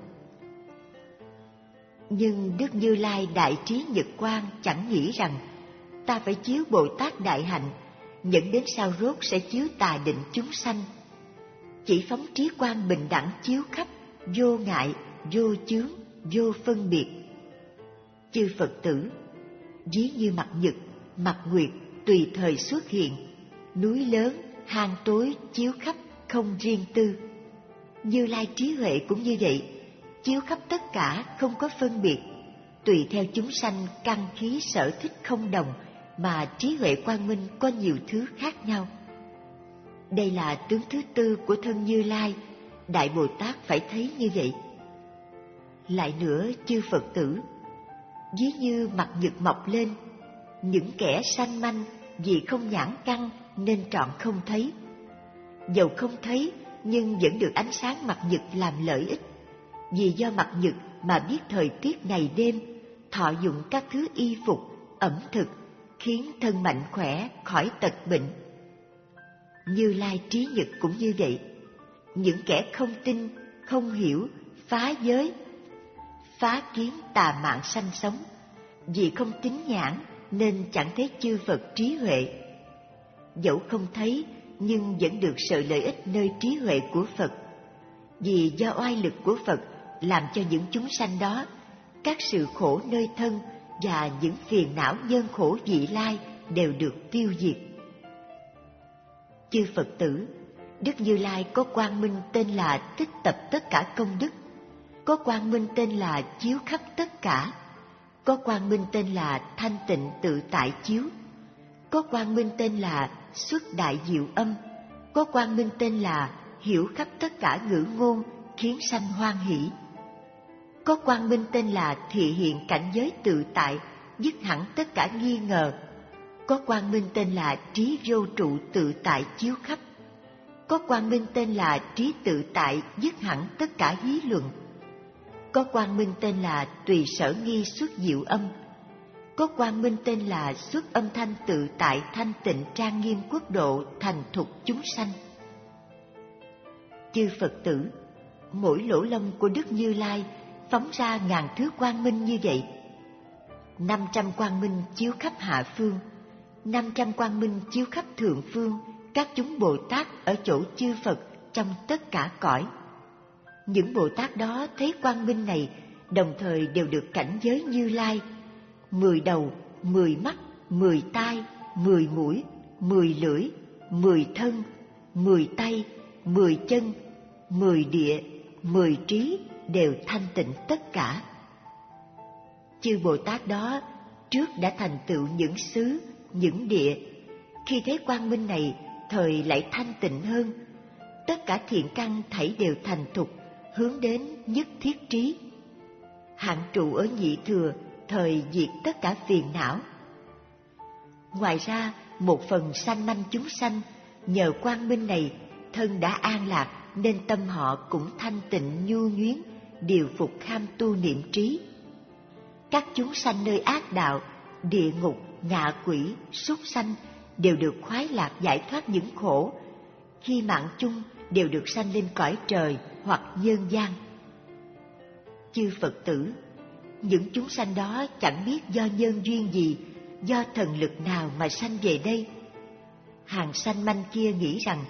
Nhưng Đức Như Lai đại trí nhật quang chẳng nghĩ rằng ta phải chiếu Bồ Tát đại hạnh, dẫn đến sau rốt sẽ chiếu tà định chúng sanh. Chỉ phóng trí quang bình đẳng chiếu khắp, vô ngại, vô chướng, vô phân biệt. Chư Phật tử, ví như mặt nhật, mặt nguyệt tùy thời xuất hiện, núi lớn, hang tối chiếu khắp không riêng tư. Như Lai trí huệ cũng như vậy, chiếu khắp tất cả không có phân biệt. Tùy theo chúng sanh căn khí sở thích không đồng mà trí huệ quang minh có nhiều thứ khác nhau. Đây là tướng thứ tư của thân Như Lai, Đại Bồ Tát phải thấy như vậy. Lại nữa, chư Phật tử, ví như mặt nhật mọc lên, những kẻ sanh manh vì không nhãn căn nên trọn không thấy. Dầu không thấy nhưng vẫn được ánh sáng mặt nhật làm lợi ích, vì do mặt nhật mà biết thời tiết ngày đêm, thọ dụng các thứ y phục, ẩm thực, khiến thân mạnh khỏe, khỏi tật bệnh. Như Lai trí nhật cũng như vậy. Những kẻ không tin, không hiểu, phá giới, phá kiến tà mạng sanh sống, vì không tín nhãn nên chẳng thấy chư Phật trí huệ. Dẫu không thấy nhưng vẫn được sự lợi ích nơi trí huệ của Phật, vì do oai lực của Phật làm cho những chúng sanh đó, các sự khổ nơi thân và những phiền não nhân khổ vị lai đều được tiêu diệt. Chư Phật tử, Đức Như Lai có quang minh tên là tích tập tất cả công đức, có quang minh tên là chiếu khắp tất cả, có quang minh tên là thanh tịnh tự tại chiếu, có quang minh tên là xuất đại diệu âm, có quang minh tên là hiểu khắp tất cả ngữ ngôn khiến sanh hoan hỷ, có quang minh tên là thị hiện cảnh giới tự tại dứt hẳn tất cả nghi ngờ, có quang minh tên là trí vô trụ tự tại chiếu khắp, có quang minh tên là trí tự tại dứt hẳn tất cả hí luận, có quang minh tên là tùy sở nghi xuất diệu âm, có quang minh tên là xuất âm thanh tự tại thanh tịnh trang nghiêm quốc độ thành thục chúng sanh. Chư Phật tử, mỗi lỗ lông của Đức Như Lai phóng ra ngàn thứ quang minh như vậy. Năm trăm quang minh chiếu khắp hạ phương, năm trăm quang minh chiếu khắp thượng phương, các chúng Bồ Tát ở chỗ chư Phật trong tất cả cõi. Những Bồ Tát đó thấy quang minh này, đồng thời đều được cảnh giới Như Lai, mười đầu, mười mắt, mười tai, mười mũi, mười lưỡi, mười thân, mười tay, mười chân, mười địa, mười trí đều thanh tịnh tất cả. Chư Bồ Tát đó trước đã thành tựu những xứ, những địa, khi thấy quang minh này thời lại thanh tịnh hơn. Tất cả thiện căn thảy đều thành thục, hướng đến nhất thiết trí. Hạng trụ ở nhị thừa thời diệt tất cả phiền não. Ngoài ra, một phần sanh manh chúng sanh nhờ quang minh này thân đã an lạc nên tâm họ cũng thanh tịnh nhu nhuyến, điều phục kham tu niệm trí. Các chúng sanh nơi ác đạo, địa ngục, ngạ quỷ, súc sanh đều được khoái lạc giải thoát những khổ. Khi mạng chung đều được sanh lên cõi trời hoặc nhân gian. Chư Phật tử, những chúng sanh đó chẳng biết do nhân duyên gì, do thần lực nào mà sanh về đây. Hàng sanh manh kia nghĩ rằng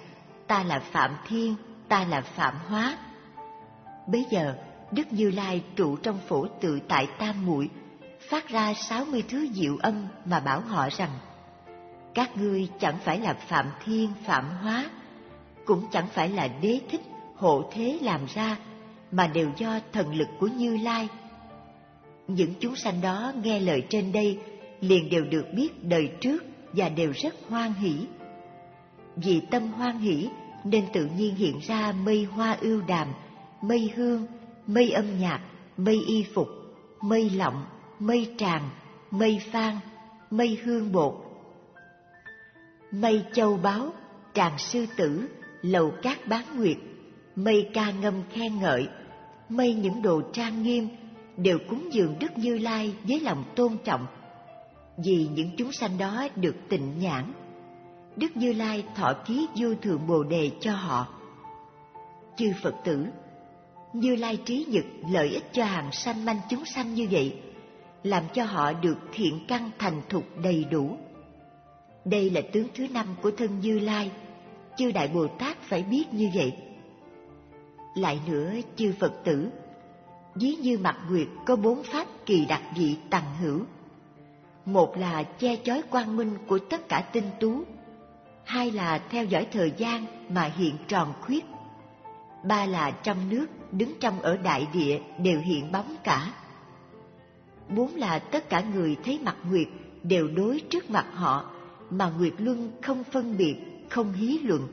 ta là Phạm Thiên, ta là Phạm Hóa. Bấy giờ, Đức Như Lai trụ trong phổ tự tại Tam Muội, phát ra sáu mươi thứ diệu âm mà bảo họ rằng: các ngươi chẳng phải là Phạm Thiên, Phạm Hóa, cũng chẳng phải là Đế Thích, Hộ Thế làm ra, mà đều do thần lực của Như Lai. Những chúng sanh đó nghe lời trên đây, liền đều được biết đời trước và đều rất hoan hỷ. Vì tâm hoan hỷ nên tự nhiên hiện ra mây hoa ưu đàm, mây hương, mây âm nhạc, mây y phục, mây lọng, mây tràng, mây phan, mây hương bột, mây châu báu, tràng sư tử, lầu cát bán nguyệt, mây ca ngâm khen ngợi, mây những đồ trang nghiêm, đều cúng dường Đức Như Lai với lòng tôn trọng. Vì những chúng sanh đó được tịnh nhãn, Đức Như Lai thọ ký vô thượng bồ đề cho họ. Chư Phật tử, Như Lai trí nhật lợi ích cho hàng sanh manh chúng sanh như vậy, làm cho họ được thiện căn thành thục đầy đủ. Đây là tướng thứ năm của thân Như Lai, chư Đại Bồ Tát phải biết như vậy. Lại nữa, chư Phật tử, ví như mặt nguyệt có bốn pháp kỳ đặc dị tằng hữu. Một là che chói quang minh của tất cả tinh tú, hai là theo dõi thời gian mà hiện tròn khuyết, ba là trong nước, đứng trong ở đại địa đều hiện bóng cả, bốn là tất cả người thấy mặt nguyệt đều đối trước mặt họ, mà nguyệt luân không phân biệt, không hí luận.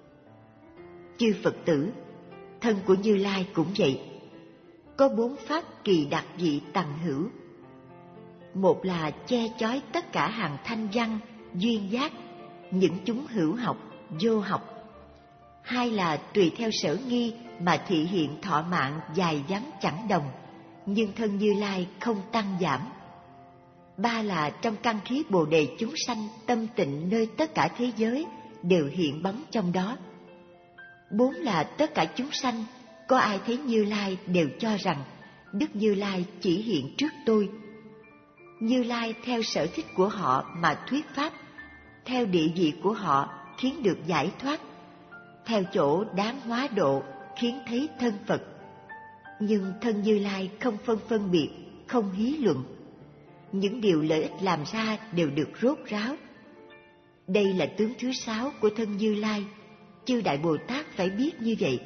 Chư Phật tử, thân của Như Lai cũng vậy, có bốn pháp kỳ đặc dị tằng hữu. Một là che chói tất cả hàng thanh văn, duyên giác, những chúng hữu học, vô học. Hai là tùy theo sở nghi mà thị hiện thọ mạng dài vắng chẳng đồng, nhưng thân Như Lai không tăng giảm. Ba là trong căn khí bồ đề chúng sanh tâm tịnh nơi tất cả thế giới đều hiện bóng trong đó. Bốn là tất cả chúng sanh, có ai thấy Như Lai đều cho rằng Đức Như Lai chỉ hiện trước tôi. Như Lai theo sở thích của họ mà thuyết pháp, theo địa vị của họ khiến được giải thoát, theo chỗ đáng hóa độ khiến thấy thân Phật. Nhưng thân Như Lai không phân phân biệt, không hí luận. Những điều lợi ích làm ra đều được rốt ráo. Đây là tướng thứ sáu của thân Như Lai, chư Đại Bồ Tát phải biết như vậy.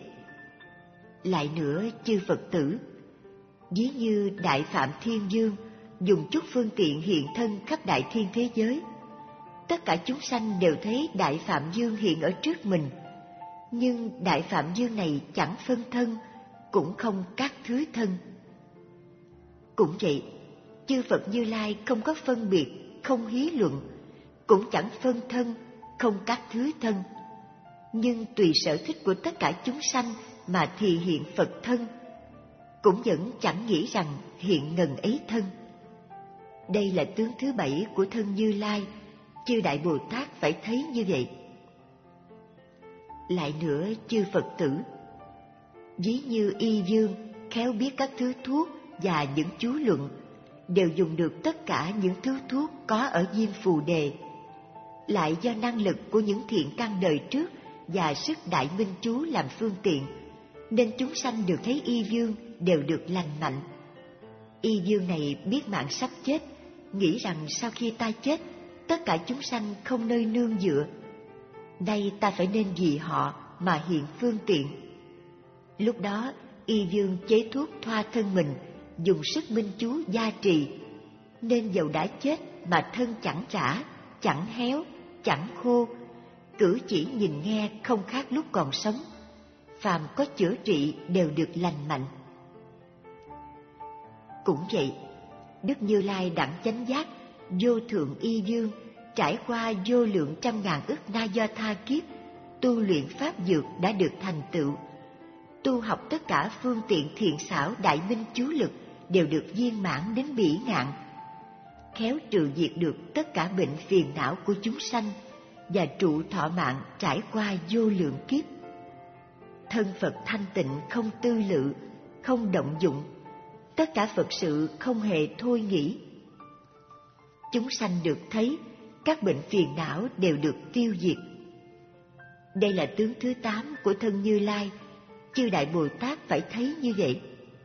Lại nữa, chư Phật tử, ví như Đại Phạm Thiên Dương dùng chút phương tiện hiện thân khắp đại thiên thế giới, tất cả chúng sanh đều thấy Đại Phạm Dương hiện ở trước mình, nhưng Đại Phạm Dương này chẳng phân thân, cũng không các thứ thân. Cũng vậy, chư Phật Như Lai không có phân biệt, không hí luận, cũng chẳng phân thân, không các thứ thân, nhưng tùy sở thích của tất cả chúng sanh mà thì hiện Phật thân, cũng vẫn chẳng nghĩ rằng hiện ngần ấy thân. Đây là tướng thứ bảy của thân Như Lai, chư Đại Bồ Tát phải thấy như vậy. Lại nữa, chư Phật tử, ví như Y Dương khéo biết các thứ thuốc và những chú luận, đều dùng được tất cả những thứ thuốc có ở Diêm Phù Đề. Lại do năng lực của những thiện căn đời trước và sức đại minh chú làm phương tiện, nên chúng sanh được thấy Y Dương đều được lành mạnh. Y Dương này biết mạng sắp chết, nghĩ rằng sau khi ta chết, tất cả chúng sanh không nơi nương dựa. Nay ta phải nên vì họ mà hiện phương tiện. Lúc đó, Y Dương chế thuốc thoa thân mình, dùng sức minh chú gia trì, nên dầu đã chết mà thân chẳng rã, chẳng héo, chẳng khô, cử chỉ nhìn nghe không khác lúc còn sống, phàm có chữa trị đều được lành mạnh. Cũng vậy, Đức Như Lai đẳng chánh giác, vô thượng Y Dương, trải qua vô lượng trăm ngàn ức na do tha kiếp, tu luyện pháp dược đã được thành tựu, tu học tất cả phương tiện thiện xảo đại minh chú lực đều được viên mãn đến bỉ ngạn, khéo trừ diệt được tất cả bệnh phiền não của chúng sanh và trụ thọ mạng trải qua vô lượng kiếp. Thân Phật thanh tịnh không tư lự, không động dụng, tất cả Phật sự không hề thôi nghĩ. Chúng sanh được thấy, các bệnh phiền não đều được tiêu diệt. Đây là tướng thứ tám của thân Như Lai, chư Đại Bồ Tát phải thấy như vậy.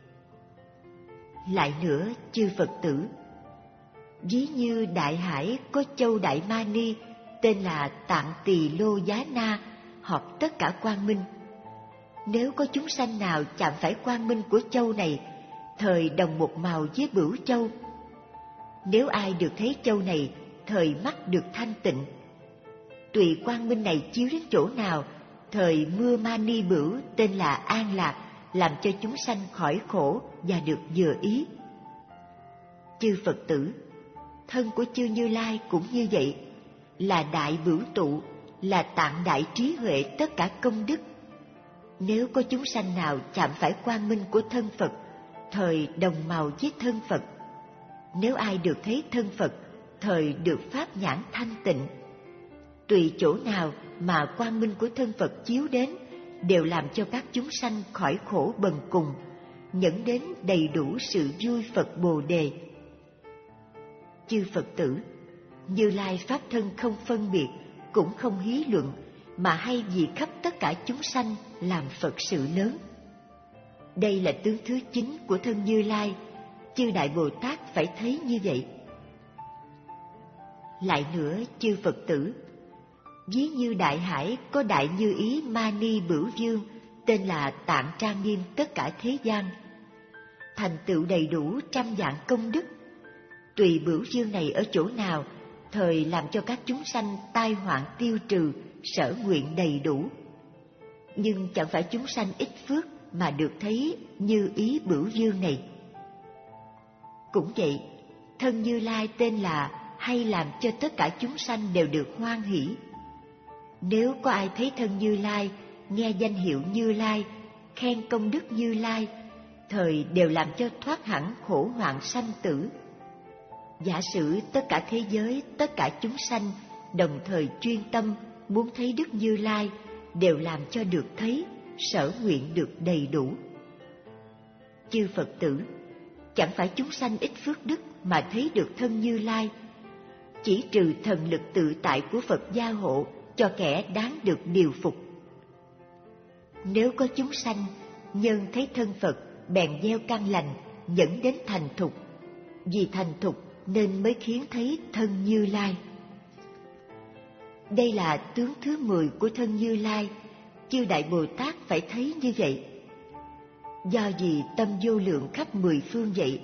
Lại nữa, chư Phật tử, ví như đại hải có châu Đại Ma Ni tên là Tạng Tỳ Lô Giá Na, hợp tất cả quang minh. Nếu có chúng sanh nào chạm phải quang minh của châu này, thời đồng một màu với Bửu Châu. Nếu ai được thấy châu này, thời mắt được thanh tịnh. Tùy quang minh này chiếu đến chỗ nào, thời mưa Mani Bửu tên là An Lạc, làm cho chúng sanh khỏi khổ và được vừa ý. Chư Phật tử, thân của chư Như Lai cũng như vậy, là đại bửu tụ, là tạng đại trí huệ tất cả công đức. Nếu có chúng sanh nào chạm phải quang minh của thân Phật, thời đồng màu với thân Phật. Nếu ai được thấy thân Phật, thời được pháp nhãn thanh tịnh. Tùy chỗ nào mà quang minh của thân Phật chiếu đến, đều làm cho các chúng sanh khỏi khổ bần cùng, nhẫn đến đầy đủ sự vui Phật Bồ Đề. Chư Phật tử, Như Lai pháp thân không phân biệt, cũng không hí luận, mà hay vì khắp tất cả chúng sanh làm Phật sự lớn. Đây là tướng thứ chín của thân Như Lai, chư Đại Bồ Tát phải thấy như vậy. Lại nữa, chư Phật tử, ví như đại hải có đại như ý Mani Bửu Dương tên là Tạng Trang Nghiêm tất cả thế gian, thành tựu đầy đủ trăm vạn công đức. Tùy Bửu Dương này ở chỗ nào, thời làm cho các chúng sanh tai hoạn tiêu trừ, sở nguyện đầy đủ. Nhưng chẳng phải chúng sanh ít phước mà được thấy như ý Bửu Dương này. Cũng vậy, thân Như Lai tên là hay làm cho tất cả chúng sanh đều được hoan hỷ. Nếu có ai thấy thân Như Lai, nghe danh hiệu Như Lai, khen công đức Như Lai, thời đều làm cho thoát hẳn khổ hoạn sanh tử. Giả sử tất cả thế giới, tất cả chúng sanh đồng thời chuyên tâm muốn thấy Đức Như Lai, đều làm cho được thấy, sở nguyện được đầy đủ. Chư Phật tử, chẳng phải chúng sanh ít phước đức mà thấy được thân Như Lai, chỉ trừ thần lực tự tại của Phật gia hộ cho kẻ đáng được điều phục. Nếu có chúng sanh nhân thấy thân Phật bèn gieo căn lành, dẫn đến thành thục, vì thành thục nên mới khiến thấy thân Như Lai. Đây là tướng thứ mười của thân Như Lai, chư Đại Bồ Tát phải thấy như vậy. Do vì tâm vô lượng khắp mười phương vậy,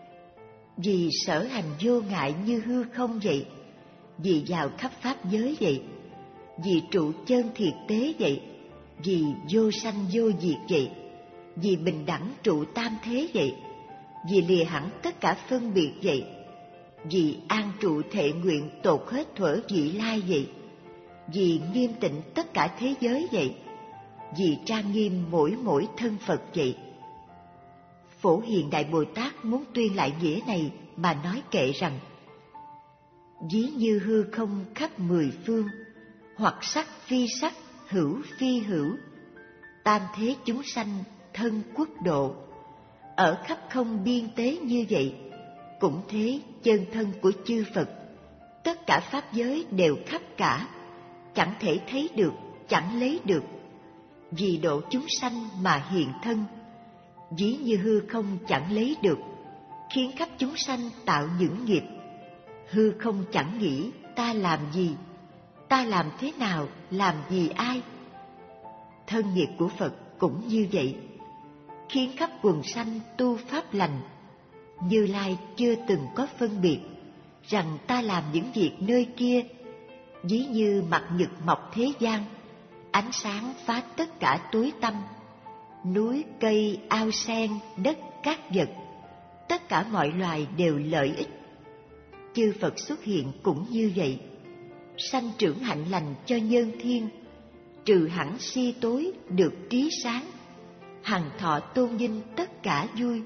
vì sở hành vô ngại như hư không vậy, vì vào khắp pháp giới vậy, vì trụ chân thiệt tế vậy, vì vô sanh vô diệt vậy, vì bình đẳng trụ tam thế vậy, vì lìa hẳn tất cả phân biệt vậy, vì an trụ thệ nguyện tột hết thuở vị lai vậy, vì nghiêm tịnh tất cả thế giới vậy, vì trang nghiêm mỗi mỗi thân Phật vậy. Phổ Hiền Đại Bồ Tát muốn tuyên lại nghĩa này mà nói kệ rằng: ví như hư không khắp mười phương, hoặc sắc phi sắc, hữu phi hữu, tam thế chúng sanh thân quốc độ, ở khắp không biên tế như vậy. Cũng thế, chân thân của chư Phật, tất cả pháp giới đều khắp cả, chẳng thể thấy được, chẳng lấy được, vì độ chúng sanh mà hiện thân. Ví như hư không chẳng lấy được, khiến khắp chúng sanh tạo những nghiệp. Hư không chẳng nghĩ ta làm gì, ta làm thế nào, làm gì ai. Thân nghiệp của Phật cũng như vậy, khiến khắp quần sanh tu pháp lành. Như Lai chưa từng có phân biệt rằng ta làm những việc nơi kia. Ví như mặt nhật mọc thế gian, ánh sáng phá tất cả tối tăm. Núi, cây, ao sen, đất, các vật, tất cả mọi loài đều lợi ích. Chư Phật xuất hiện cũng như vậy, sanh trưởng hạnh lành cho nhân thiên, trừ hẳn si tối được trí sáng, hằng thọ tôn vinh tất cả vui.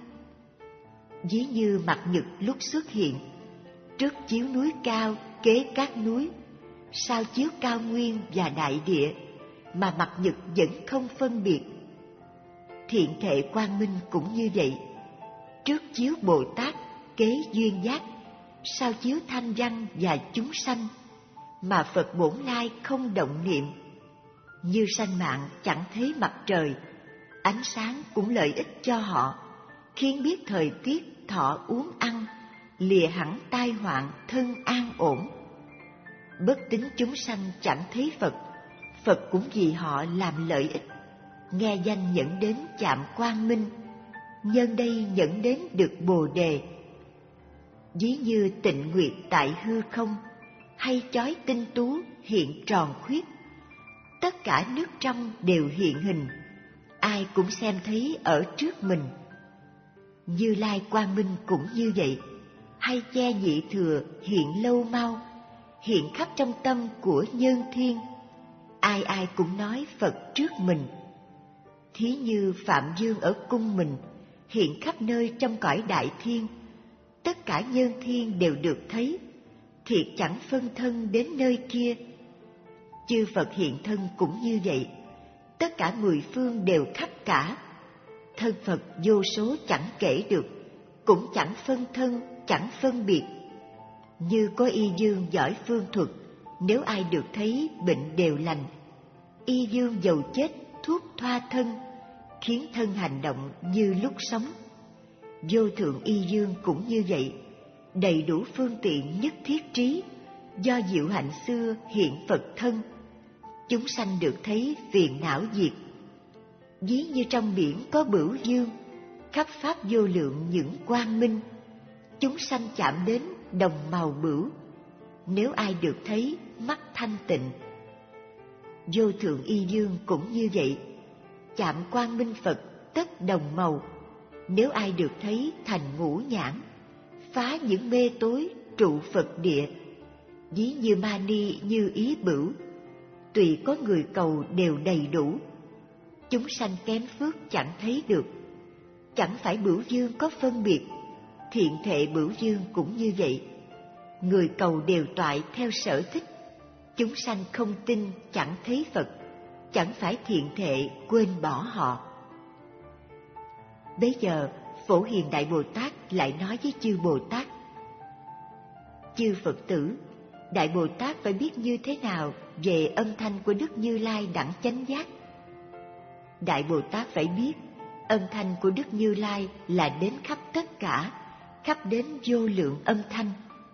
Ví như mặt nhật lúc xuất hiện, trước chiếu núi cao kế các núi, sau chiếu cao nguyên và đại địa, mà mặt nhật vẫn không phân biệt. Thiện thệ quang minh cũng như vậy, trước chiếu Bồ Tát kế duyên giác, sau chiếu thanh văn và chúng sanh, mà Phật bổn lai không động niệm. Như sanh mạng chẳng thấy mặt trời, ánh sáng cũng lợi ích cho họ, khiến biết thời tiết thọ uống ăn, lìa hẳn tai hoạn thân an ổn. Bất tín chúng sanh chẳng thấy Phật, Phật cũng vì họ làm lợi ích, nghe danh dẫn đến chạm quang minh, nhân đây dẫn đến được Bồ đề. Ví như tịnh nguyệt tại hư không, hay chói tinh tú hiện tròn khuyết, tất cả nước trong đều hiện hình, ai cũng xem thấy ở trước mình. Như Lai Quang Minh cũng như vậy, hay che nhị thừa hiện lâu mau, hiện khắp trong tâm của nhân thiên, ai ai cũng nói Phật trước mình. Thí như Phạm Dương ở cung mình, hiện khắp nơi trong cõi đại thiên, tất cả nhân thiên đều được thấy, thiệt chẳng phân thân đến nơi kia. Chư Phật hiện thân cũng như vậy, tất cả mười phương đều khắp cả, thân Phật vô số chẳng kể được, cũng chẳng phân thân, chẳng phân biệt. Như có y dương giỏi phương thuật, nếu ai được thấy bệnh đều lành. Y dương dầu chết thuốc thoa thân, khiến thân hành động như lúc sống. Vô thượng y dương cũng như vậy, đầy đủ phương tiện nhất thiết trí, do diệu hạnh xưa hiện Phật thân, chúng sanh được thấy phiền não diệt. Ví như trong biển có bửu dương, khắp pháp vô lượng những quang minh, chúng sanh chạm đến đồng màu bửu, nếu ai được thấy mắt thanh tịnh. Vô thượng y dương cũng như vậy, chạm quang minh Phật tất đồng màu, nếu ai được thấy thành ngũ nhãn, phá những mê tối trụ Phật địa. Ví như mani như ý bửu, tùy có người cầu đều đầy đủ, chúng sanh kém phước chẳng thấy được. Chẳng phải bửu dương có phân biệt, thiện thệ bửu dương cũng như vậy, người cầu đều toại theo sở thích, chúng sanh không tin chẳng thấy Phật, chẳng phải thiện thệ quên bỏ họ. Bấy giờ Phổ Hiền Đại Bồ Tát lại nói với chư Bồ Tát: chư Phật tử, Đại Bồ Tát phải biết như thế nào về âm thanh của Đức Như Lai đẳng chánh giác? Đại Bồ Tát phải biết âm thanh của Đức Như Lai là đến khắp tất cả, khắp đến vô lượng âm thanh.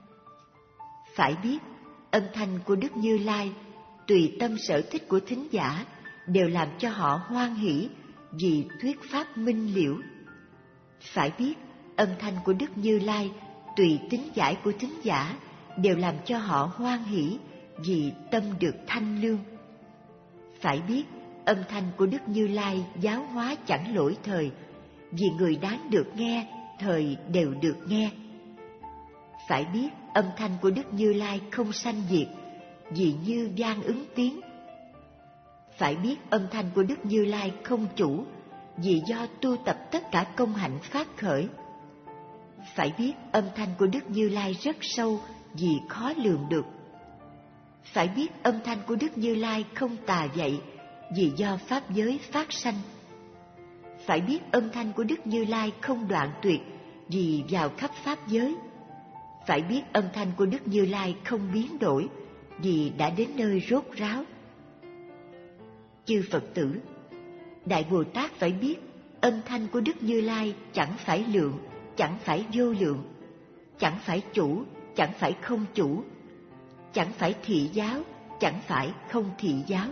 Phải biết âm thanh của Đức Như Lai tùy tâm sở thích của thính giả đều làm cho họ hoan hỷ vì thuyết pháp minh liễu. Phải biết âm thanh của Đức Như Lai tùy tính giải của thính giả đều làm cho họ hoan hỷ vì tâm được thanh lương. Phải biết âm thanh của Đức Như Lai giáo hóa chẳng lỗi thời, vì người đáng được nghe thời đều được nghe. Phải biết âm thanh của Đức Như Lai không sanh diệt, vì như vang ứng tiếng. Phải biết âm thanh của Đức Như Lai không chủ, vì do tu tập tất cả công hạnh phát khởi. Phải biết âm thanh của Đức Như Lai rất sâu, vì khó lường được. Phải biết âm thanh của Đức Như Lai không tà dạy, vì do pháp giới phát sanh. Phải biết âm thanh của Đức Như Lai không đoạn tuyệt, vì vào khắp pháp giới. Phải biết âm thanh của Đức Như Lai không biến đổi, vì đã đến nơi rốt ráo. Chư Phật tử, Đại Bồ Tát phải biết âm thanh của Đức Như Lai chẳng phải lượng, chẳng phải vô lượng, chẳng phải chủ, chẳng phải không chủ, chẳng phải thị giáo, chẳng phải không thị giáo.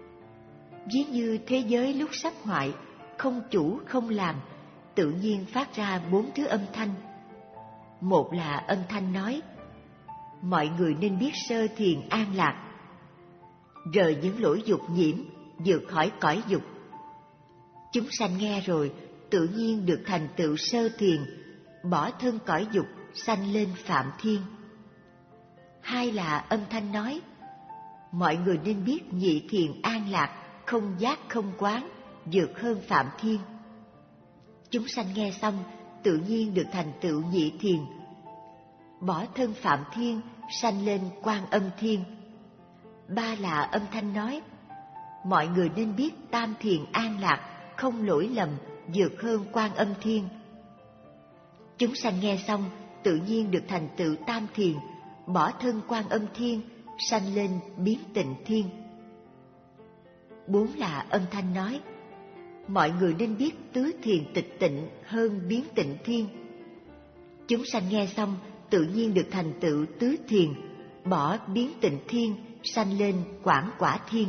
Ví như thế giới lúc sắp hoại, không chủ không làm, tự nhiên phát ra bốn thứ âm thanh. Một là âm thanh nói: mọi người nên biết sơ thiền an lạc, rời những lỗi dục nhiễm, vượt khỏi cõi dục. Chúng sanh nghe rồi tự nhiên được thành tựu sơ thiền, bỏ thân cõi dục, sanh lên phạm thiên. Hai là âm thanh nói: mọi người nên biết nhị thiền an lạc, không giác không quán, vượt hơn phạm thiên. Chúng sanh nghe xong tự nhiên được thành tựu nhị thiền, bỏ thân phạm thiên, sanh lên quan âm thiên. Ba là âm thanh nói: mọi người nên biết tam thiền an lạc, không lỗi lầm, vượt hơn quan âm thiên. Chúng sanh nghe xong tự nhiên được thành tựu tam thiền, bỏ thân quan âm thiên, sanh lên biến tịnh thiên. Bốn là âm thanh nói, mọi người nên biết tứ thiền tịch tịnh hơn biến tịnh thiên. Chúng sanh nghe xong tự nhiên được thành tựu tứ thiền, bỏ biến tịnh thiên, sanh lên quảng quả thiên.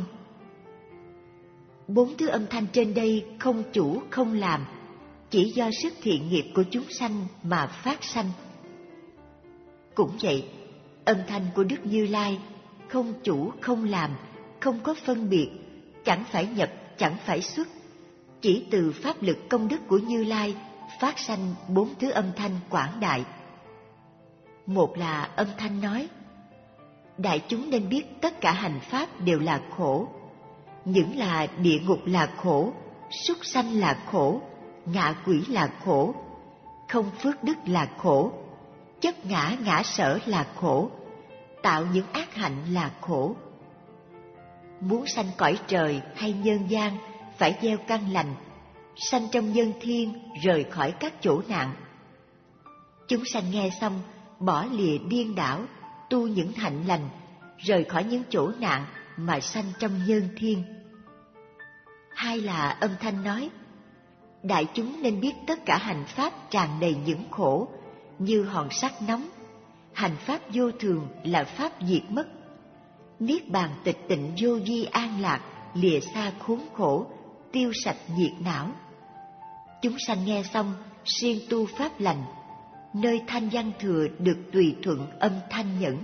Bốn thứ âm thanh trên đây không chủ không làm, chỉ do sức thiện nghiệp của chúng sanh mà phát sanh. Cũng vậy, âm thanh của Đức Như Lai không chủ không làm, không có phân biệt, chẳng phải nhập, chẳng phải xuất, chỉ từ pháp lực công đức của Như Lai phát sanh bốn thứ âm thanh quảng đại. Một là âm thanh nói, đại chúng nên biết tất cả hành pháp đều là khổ, những là địa ngục là khổ, súc sanh là khổ, ngạ quỷ là khổ, không phước đức là khổ, chấp ngã ngã sở là khổ, tạo những ác hạnh là khổ. Muốn sanh cõi trời hay nhân gian phải gieo căn lành, sanh trong nhân thiên rời khỏi các chỗ nạn. Chúng sanh nghe xong bỏ lìa điên đảo, tu những hạnh lành, rời khỏi những chỗ nạn mà sanh trong nhân thiên. Hai là âm thanh nói, đại chúng nên biết tất cả hành pháp tràn đầy những khổ, như hòn sắt nóng. Hành pháp vô thường là pháp diệt mất. Niết bàn tịch tịnh vô vi an lạc, lìa xa khốn khổ, tiêu sạch nhiệt não. Chúng sanh nghe xong siêng tu pháp lành, nơi thanh văn thừa được tùy thuận âm thanh nhẫn.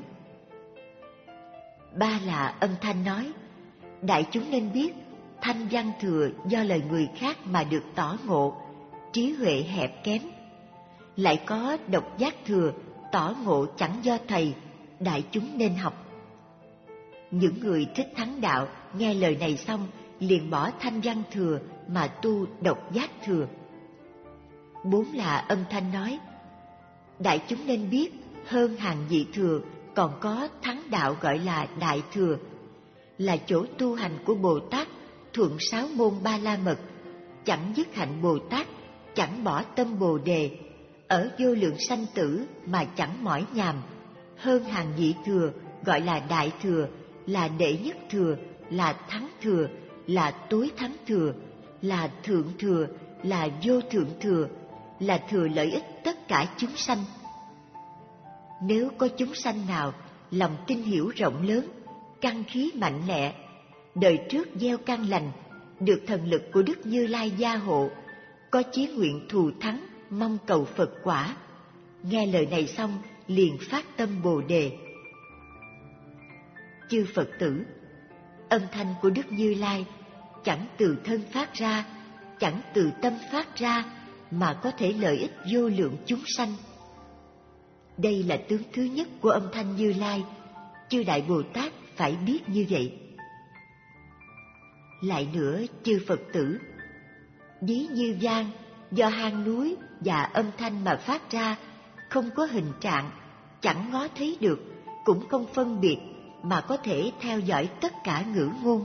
Ba là âm thanh nói, đại chúng nên biết thanh văn thừa do lời người khác mà được tỏ ngộ, trí huệ hẹp kém. Lại có độc giác thừa, tỏ ngộ chẳng do thầy, đại chúng nên học. Những người thích thắng đạo nghe lời này xong liền bỏ thanh văn thừa mà tu độc giác thừa. Bốn là âm thanh nói, đại chúng nên biết hơn hàng vị thừa còn có thắng đạo gọi là đại thừa, là chỗ tu hành của Bồ Tát thuận sáu môn ba la mật, chẳng dứt hạnh Bồ Tát, chẳng bỏ tâm Bồ đề, ở vô lượng sanh tử mà chẳng mỏi nhàm. Hơn hàng vị thừa gọi là đại thừa, là đệ nhất thừa, là thắng thừa, là tối thắng thừa, là thượng thừa, là vô thượng thừa, là thừa lợi ích tất cả chúng sanh. Nếu có chúng sanh nào lòng tin hiểu rộng lớn, căn khí mạnh mẽ, đời trước gieo căn lành, được thần lực của Đức Như Lai gia hộ, có chí nguyện thù thắng, mong cầu Phật quả, nghe lời này xong liền phát tâm Bồ đề. Chư Phật tử, âm thanh của Đức Như Lai chẳng từ thân phát ra, chẳng từ tâm phát ra, mà có thể lợi ích vô lượng chúng sanh. Đây là tướng thứ nhất của âm thanh Như Lai, chư Đại Bồ Tát phải biết như vậy. Lại nữa, chư Phật tử, ví như vang do hang núi và âm thanh mà phát ra, không có hình trạng, chẳng ngó thấy được, cũng không phân biệt, mà có thể theo dõi tất cả ngữ ngôn.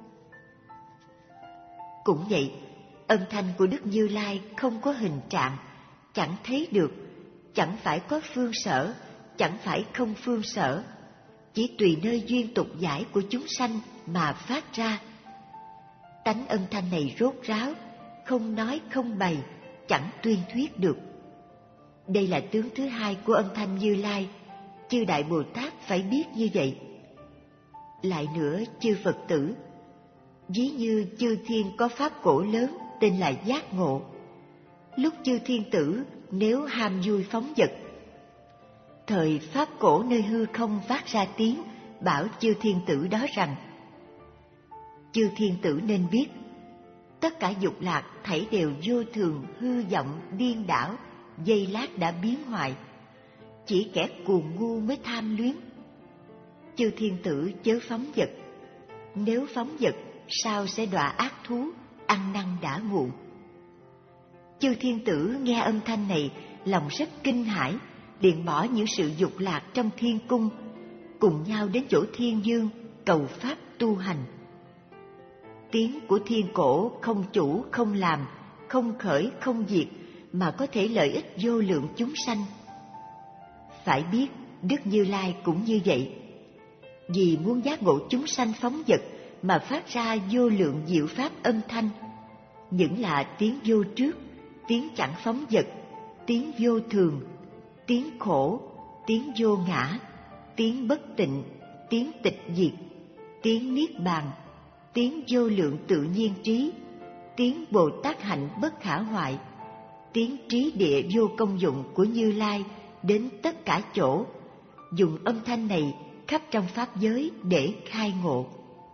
Cũng vậy, âm thanh của Đức Như Lai không có hình trạng, chẳng thấy được, chẳng phải có phương sở, chẳng phải không phương sở, chỉ tùy nơi duyên tục giải của chúng sanh mà phát ra. Tánh âm thanh này rốt ráo, không nói không bày, chẳng tuyên thuyết được. Đây là tướng thứ hai của âm thanh Như Lai, chư Đại Bồ Tát phải biết như vậy. Lại nữa, chư Phật tử, ví như chư thiên có pháp cổ lớn tên là giác ngộ. Lúc chư thiên tử nếu ham vui phóng dật, thời pháp cổ nơi hư không phát ra tiếng bảo chư thiên tử đó rằng: chư thiên tử nên biết, tất cả dục lạc thảy đều vô thường, hư vọng, điên đảo, giây lát đã biến hoại. Chỉ kẻ cuồng ngu mới tham luyến. Chư thiên tử chớ phóng dật, nếu phóng dật sao sẽ đọa ác thú, ăn năn đã muộn. Chư thiên tử nghe âm thanh này, lòng rất kinh hãi, liền bỏ những sự dục lạc trong thiên cung, cùng nhau đến chỗ thiên dương cầu pháp tu hành. Tiếng của thiên cổ không chủ không làm, không khởi không diệt, mà có thể lợi ích vô lượng chúng sanh. Phải biết Đức Như Lai cũng như vậy. Vì muốn giác ngộ chúng sanh phóng dật mà phát ra vô lượng diệu pháp âm thanh, những là tiếng vô trước, tiếng chẳng phóng dật, tiếng vô thường, tiếng khổ, tiếng vô ngã, tiếng bất tịnh, tiếng tịch diệt, tiếng niết bàn, tiếng vô lượng tự nhiên trí, tiếng Bồ Tát hạnh bất khả hoại, tiếng trí địa vô công dụng của Như Lai đến tất cả chỗ, dùng âm thanh này khắp trong pháp giới để khai ngộ.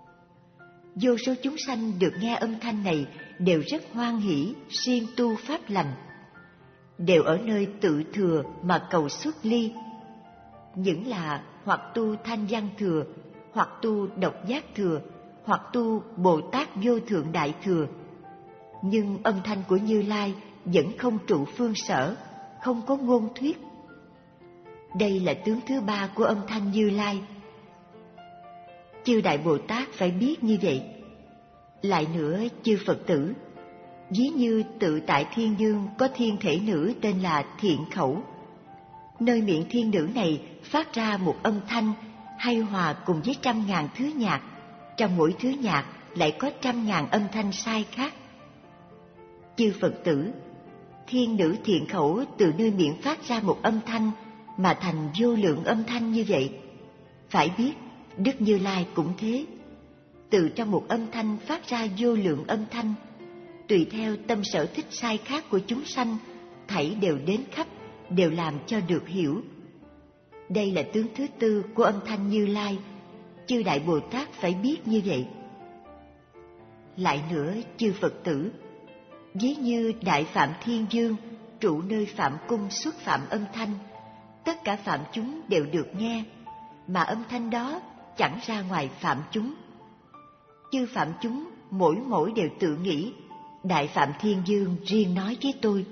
Vô số chúng sanh được nghe âm thanh này đều rất hoan hỷ, siêng tu pháp lành, đều ở nơi tự thừa mà cầu xuất ly, những là hoặc tu thanh văn thừa, hoặc tu độc giác thừa, hoặc tu Bồ Tát vô thượng đại thừa. Nhưng âm thanh của Như Lai vẫn không trụ phương sở, không có ngôn thuyết. Đây là tướng thứ ba của âm thanh Như Lai. Chư Đại Bồ Tát phải biết như vậy. Lại nữa, chư Phật tử, ví như tự tại thiên dương có thiên thể nữ tên là Thiện Khẩu. Nơi miệng thiên nữ này phát ra một âm thanh hay hòa cùng với trăm ngàn thứ nhạc, trong mỗi thứ nhạc lại có trăm ngàn âm thanh sai khác. Chư Phật tử, thiên nữ Thiện Khẩu từ nơi miệng phát ra một âm thanh mà thành vô lượng âm thanh như vậy. Phải biết, Đức Như Lai cũng thế. Từ trong một âm thanh phát ra vô lượng âm thanh, tùy theo tâm sở thích sai khác của chúng sanh, thảy đều đến khắp, đều làm cho được hiểu. Đây là tướng thứ tư của âm thanh Như Lai, chư Đại Bồ Tát phải biết như vậy. Lại nữa, chư Phật tử, ví như Đại Phạm Thiên Dương trụ nơi Phạm Cung xuất phạm âm thanh, tất cả phạm chúng đều được nghe, mà âm thanh đó chẳng ra ngoài phạm chúng. Chư phạm chúng mỗi mỗi đều tự nghĩ, Đại Phạm Thiên Dương riêng nói với tôi.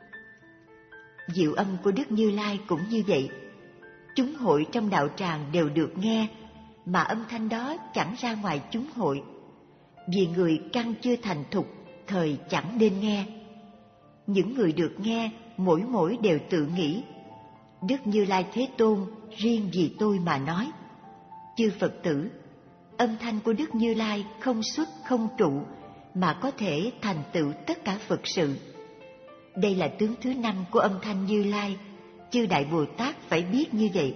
Diệu âm của Đức Như Lai cũng như vậy. Chúng hội trong đạo tràng đều được nghe, mà âm thanh đó chẳng ra ngoài chúng hội. Vì người căn chưa thành thục, thời chẳng nên nghe. Những người được nghe mỗi mỗi đều tự nghĩ, Đức Như Lai Thế Tôn riêng vì tôi mà nói. Chư Phật tử, âm thanh của Đức Như Lai không xuất không trụ, mà có thể thành tựu tất cả Phật sự. Đây là tướng thứ năm của âm thanh Như Lai, chư Đại Bồ Tát phải biết như vậy.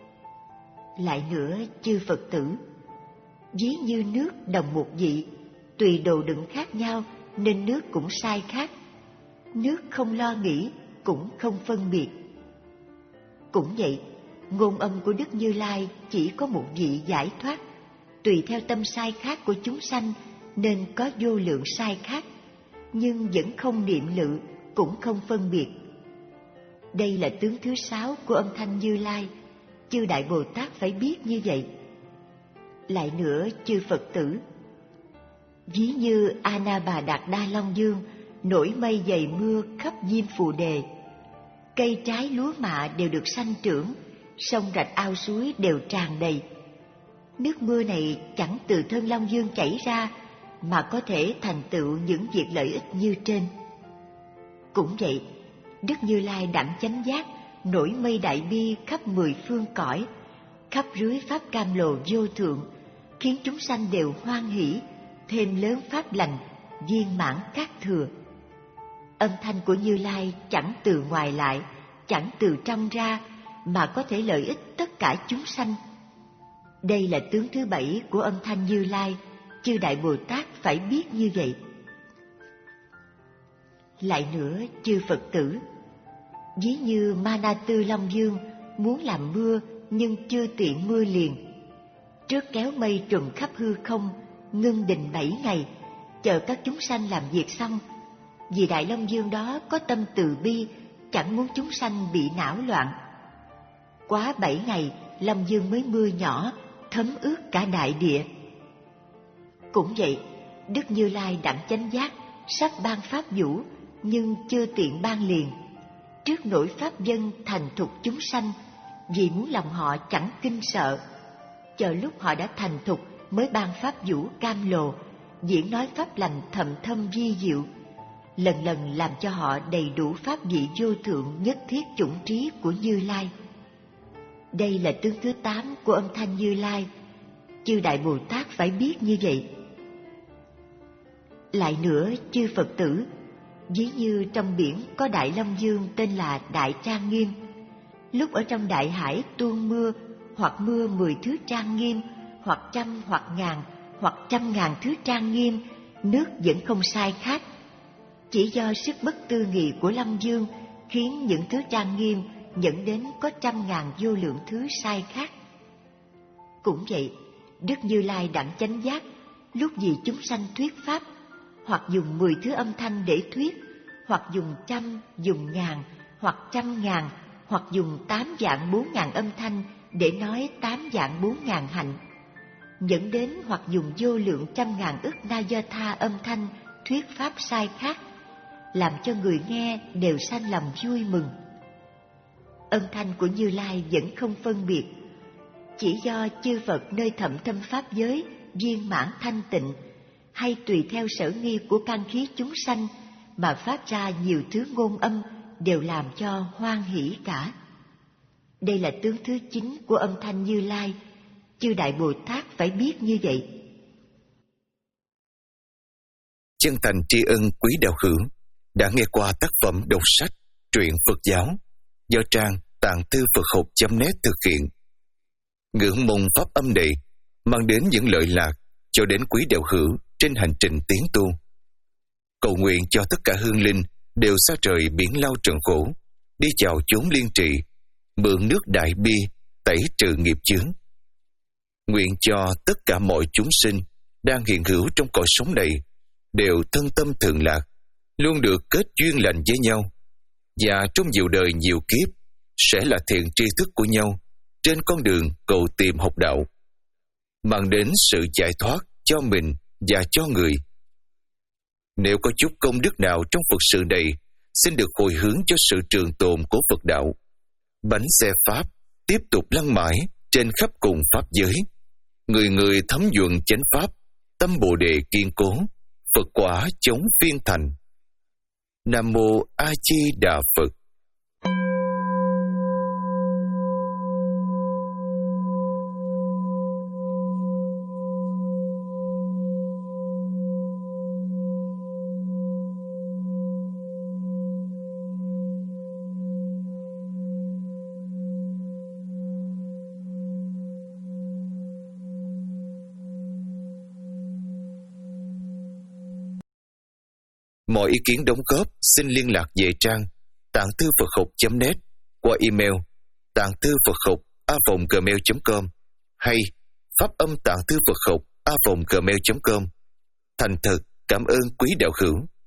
Lại nữa, chư Phật tử, ví như nước đồng một vị, tùy đồ đựng khác nhau nên nước cũng sai khác. Nước không lo nghĩ, cũng không phân biệt. Cũng vậy, ngôn âm của Đức Như Lai chỉ có một vị giải thoát, tùy theo tâm sai khác của chúng sanh nên có vô lượng sai khác, nhưng vẫn không niệm lự, cũng không phân biệt. Đây là tướng thứ sáu của âm thanh Như Lai, chư Đại Bồ Tát phải biết như vậy. Lại nữa, chư Phật tử, ví như A Na Bà Đạt Đa Long Dương nổi mây dày mưa khắp Diêm Phù Đề, cây trái lúa mạ đều được sanh trưởng, sông rạch ao suối đều tràn đầy. Nước mưa này chẳng từ thân Long Dương chảy ra, mà có thể thành tựu những việc lợi ích như trên. Cũng vậy, Đức Như Lai đẳng chánh giác nổi mây đại bi khắp mười phương cõi, khắp rưới pháp cam lồ vô thượng, khiến chúng sanh đều hoan hỷ, thêm lớn pháp lành, viên mãn các thừa. Âm thanh của Như Lai chẳng từ ngoài lại, chẳng từ trong ra, mà có thể lợi ích tất cả chúng sanh. Đây là tướng thứ bảy của âm thanh Như Lai, chư Đại Bồ Tát phải biết như vậy. Lại nữa, chư Phật tử, ví như Ma Na Tư Long Dương muốn làm mưa nhưng chưa tiện mưa liền, trước kéo mây trùm khắp hư không, ngưng định bảy ngày, chờ các chúng sanh làm việc xong. Vì Đại Long Dương đó có tâm từ bi, chẳng muốn chúng sanh bị não loạn. Quá bảy ngày, Long Dương mới mưa nhỏ, thấm ướt cả đại địa. Cũng vậy, Đức Như Lai đẳng chánh giác sắp ban pháp vũ, nhưng chưa tiện ban liền. Trước nỗi pháp dân thành thục chúng sanh, vì muốn lòng họ chẳng kinh sợ, chờ lúc họ đã thành thục mới ban pháp vũ cam lồ, diễn nói pháp lành thậm thâm vi diệu, lần lần làm cho họ đầy đủ pháp vị vô thượng nhất thiết chủng trí của Như Lai. Đây là tướng thứ tám của âm thanh Như Lai, chư Đại Bồ Tát phải biết như vậy. Lại nữa, chư Phật tử, ví như trong biển có Đại Long Dương tên là Đại Trang Nghiêm. Lúc ở trong đại hải tuôn mưa, hoặc mưa mười thứ trang nghiêm, hoặc trăm hoặc ngàn, hoặc trăm ngàn thứ trang nghiêm, nước vẫn không sai khác. Chỉ do sức bất tư nghị của Long Dương khiến những thứ trang nghiêm dẫn đến có trăm ngàn vô lượng thứ sai khác. Cũng vậy, Đức Như Lai đẳng chánh giác, lúc vì chúng sanh thuyết pháp, hoặc dùng mười thứ âm thanh để thuyết, hoặc dùng trăm, dùng ngàn, hoặc trăm ngàn, hoặc dùng tám vạn bốn ngàn âm thanh để nói tám vạn bốn ngàn hạnh, dẫn đến hoặc dùng vô lượng trăm ngàn ức na do tha âm thanh thuyết pháp sai khác, làm cho người nghe đều sanh lòng vui mừng. Âm thanh của Như Lai vẫn không phân biệt, chỉ do chư Phật nơi thậm thâm pháp giới viên mãn thanh tịnh, hay tùy theo sở nghi của căn khí chúng sanh mà phát ra nhiều thứ ngôn âm, đều làm cho hoan hỷ cả. Đây là tướng thứ chín của âm thanh Như Lai, chư Đại Bồ Tát phải biết như vậy. Chân thành tri ân quý đạo hữu đã nghe qua tác phẩm đọc sách truyện Phật giáo do trang tạng thư Phật học chấm net thực hiện. Ngưỡng mong pháp âm này mang đến những lợi lạc cho đến quý đạo hữu trên hành trình tiến tu. Cầu nguyện cho tất cả hương linh đều xa trời biển lao trần khổ, đi chào chốn liên trị, mượn nước đại bi tẩy trừ nghiệp chướng. Nguyện cho tất cả mọi chúng sinh đang hiện hữu trong cõi sống này đều thân tâm thường lạc, luôn được kết duyên lành với nhau, và trong nhiều đời nhiều kiếp sẽ là thiện tri thức của nhau trên con đường cầu tìm học đạo, mang đến sự giải thoát cho mình và cho người. Nếu có chút công đức nào trong Phật sự này, xin được hồi hướng cho sự trường tồn của Phật đạo. Bánh xe Pháp tiếp tục lăn mãi trên khắp cùng Pháp giới. Người người thấm nhuận chánh Pháp, tâm Bồ Đề kiên cố, Phật quả chống phiên thành. Nam Mô A Di Đà Phật. Mọi ý kiến đóng góp xin liên lạc về trang tạng thư Phật học chấm net qua email tạng thư Phật học a vòng gmail chấm com hay pháp âm tạng thư Phật học a vòng gmail chấm com. Thành thật cảm ơn quý đạo hữu.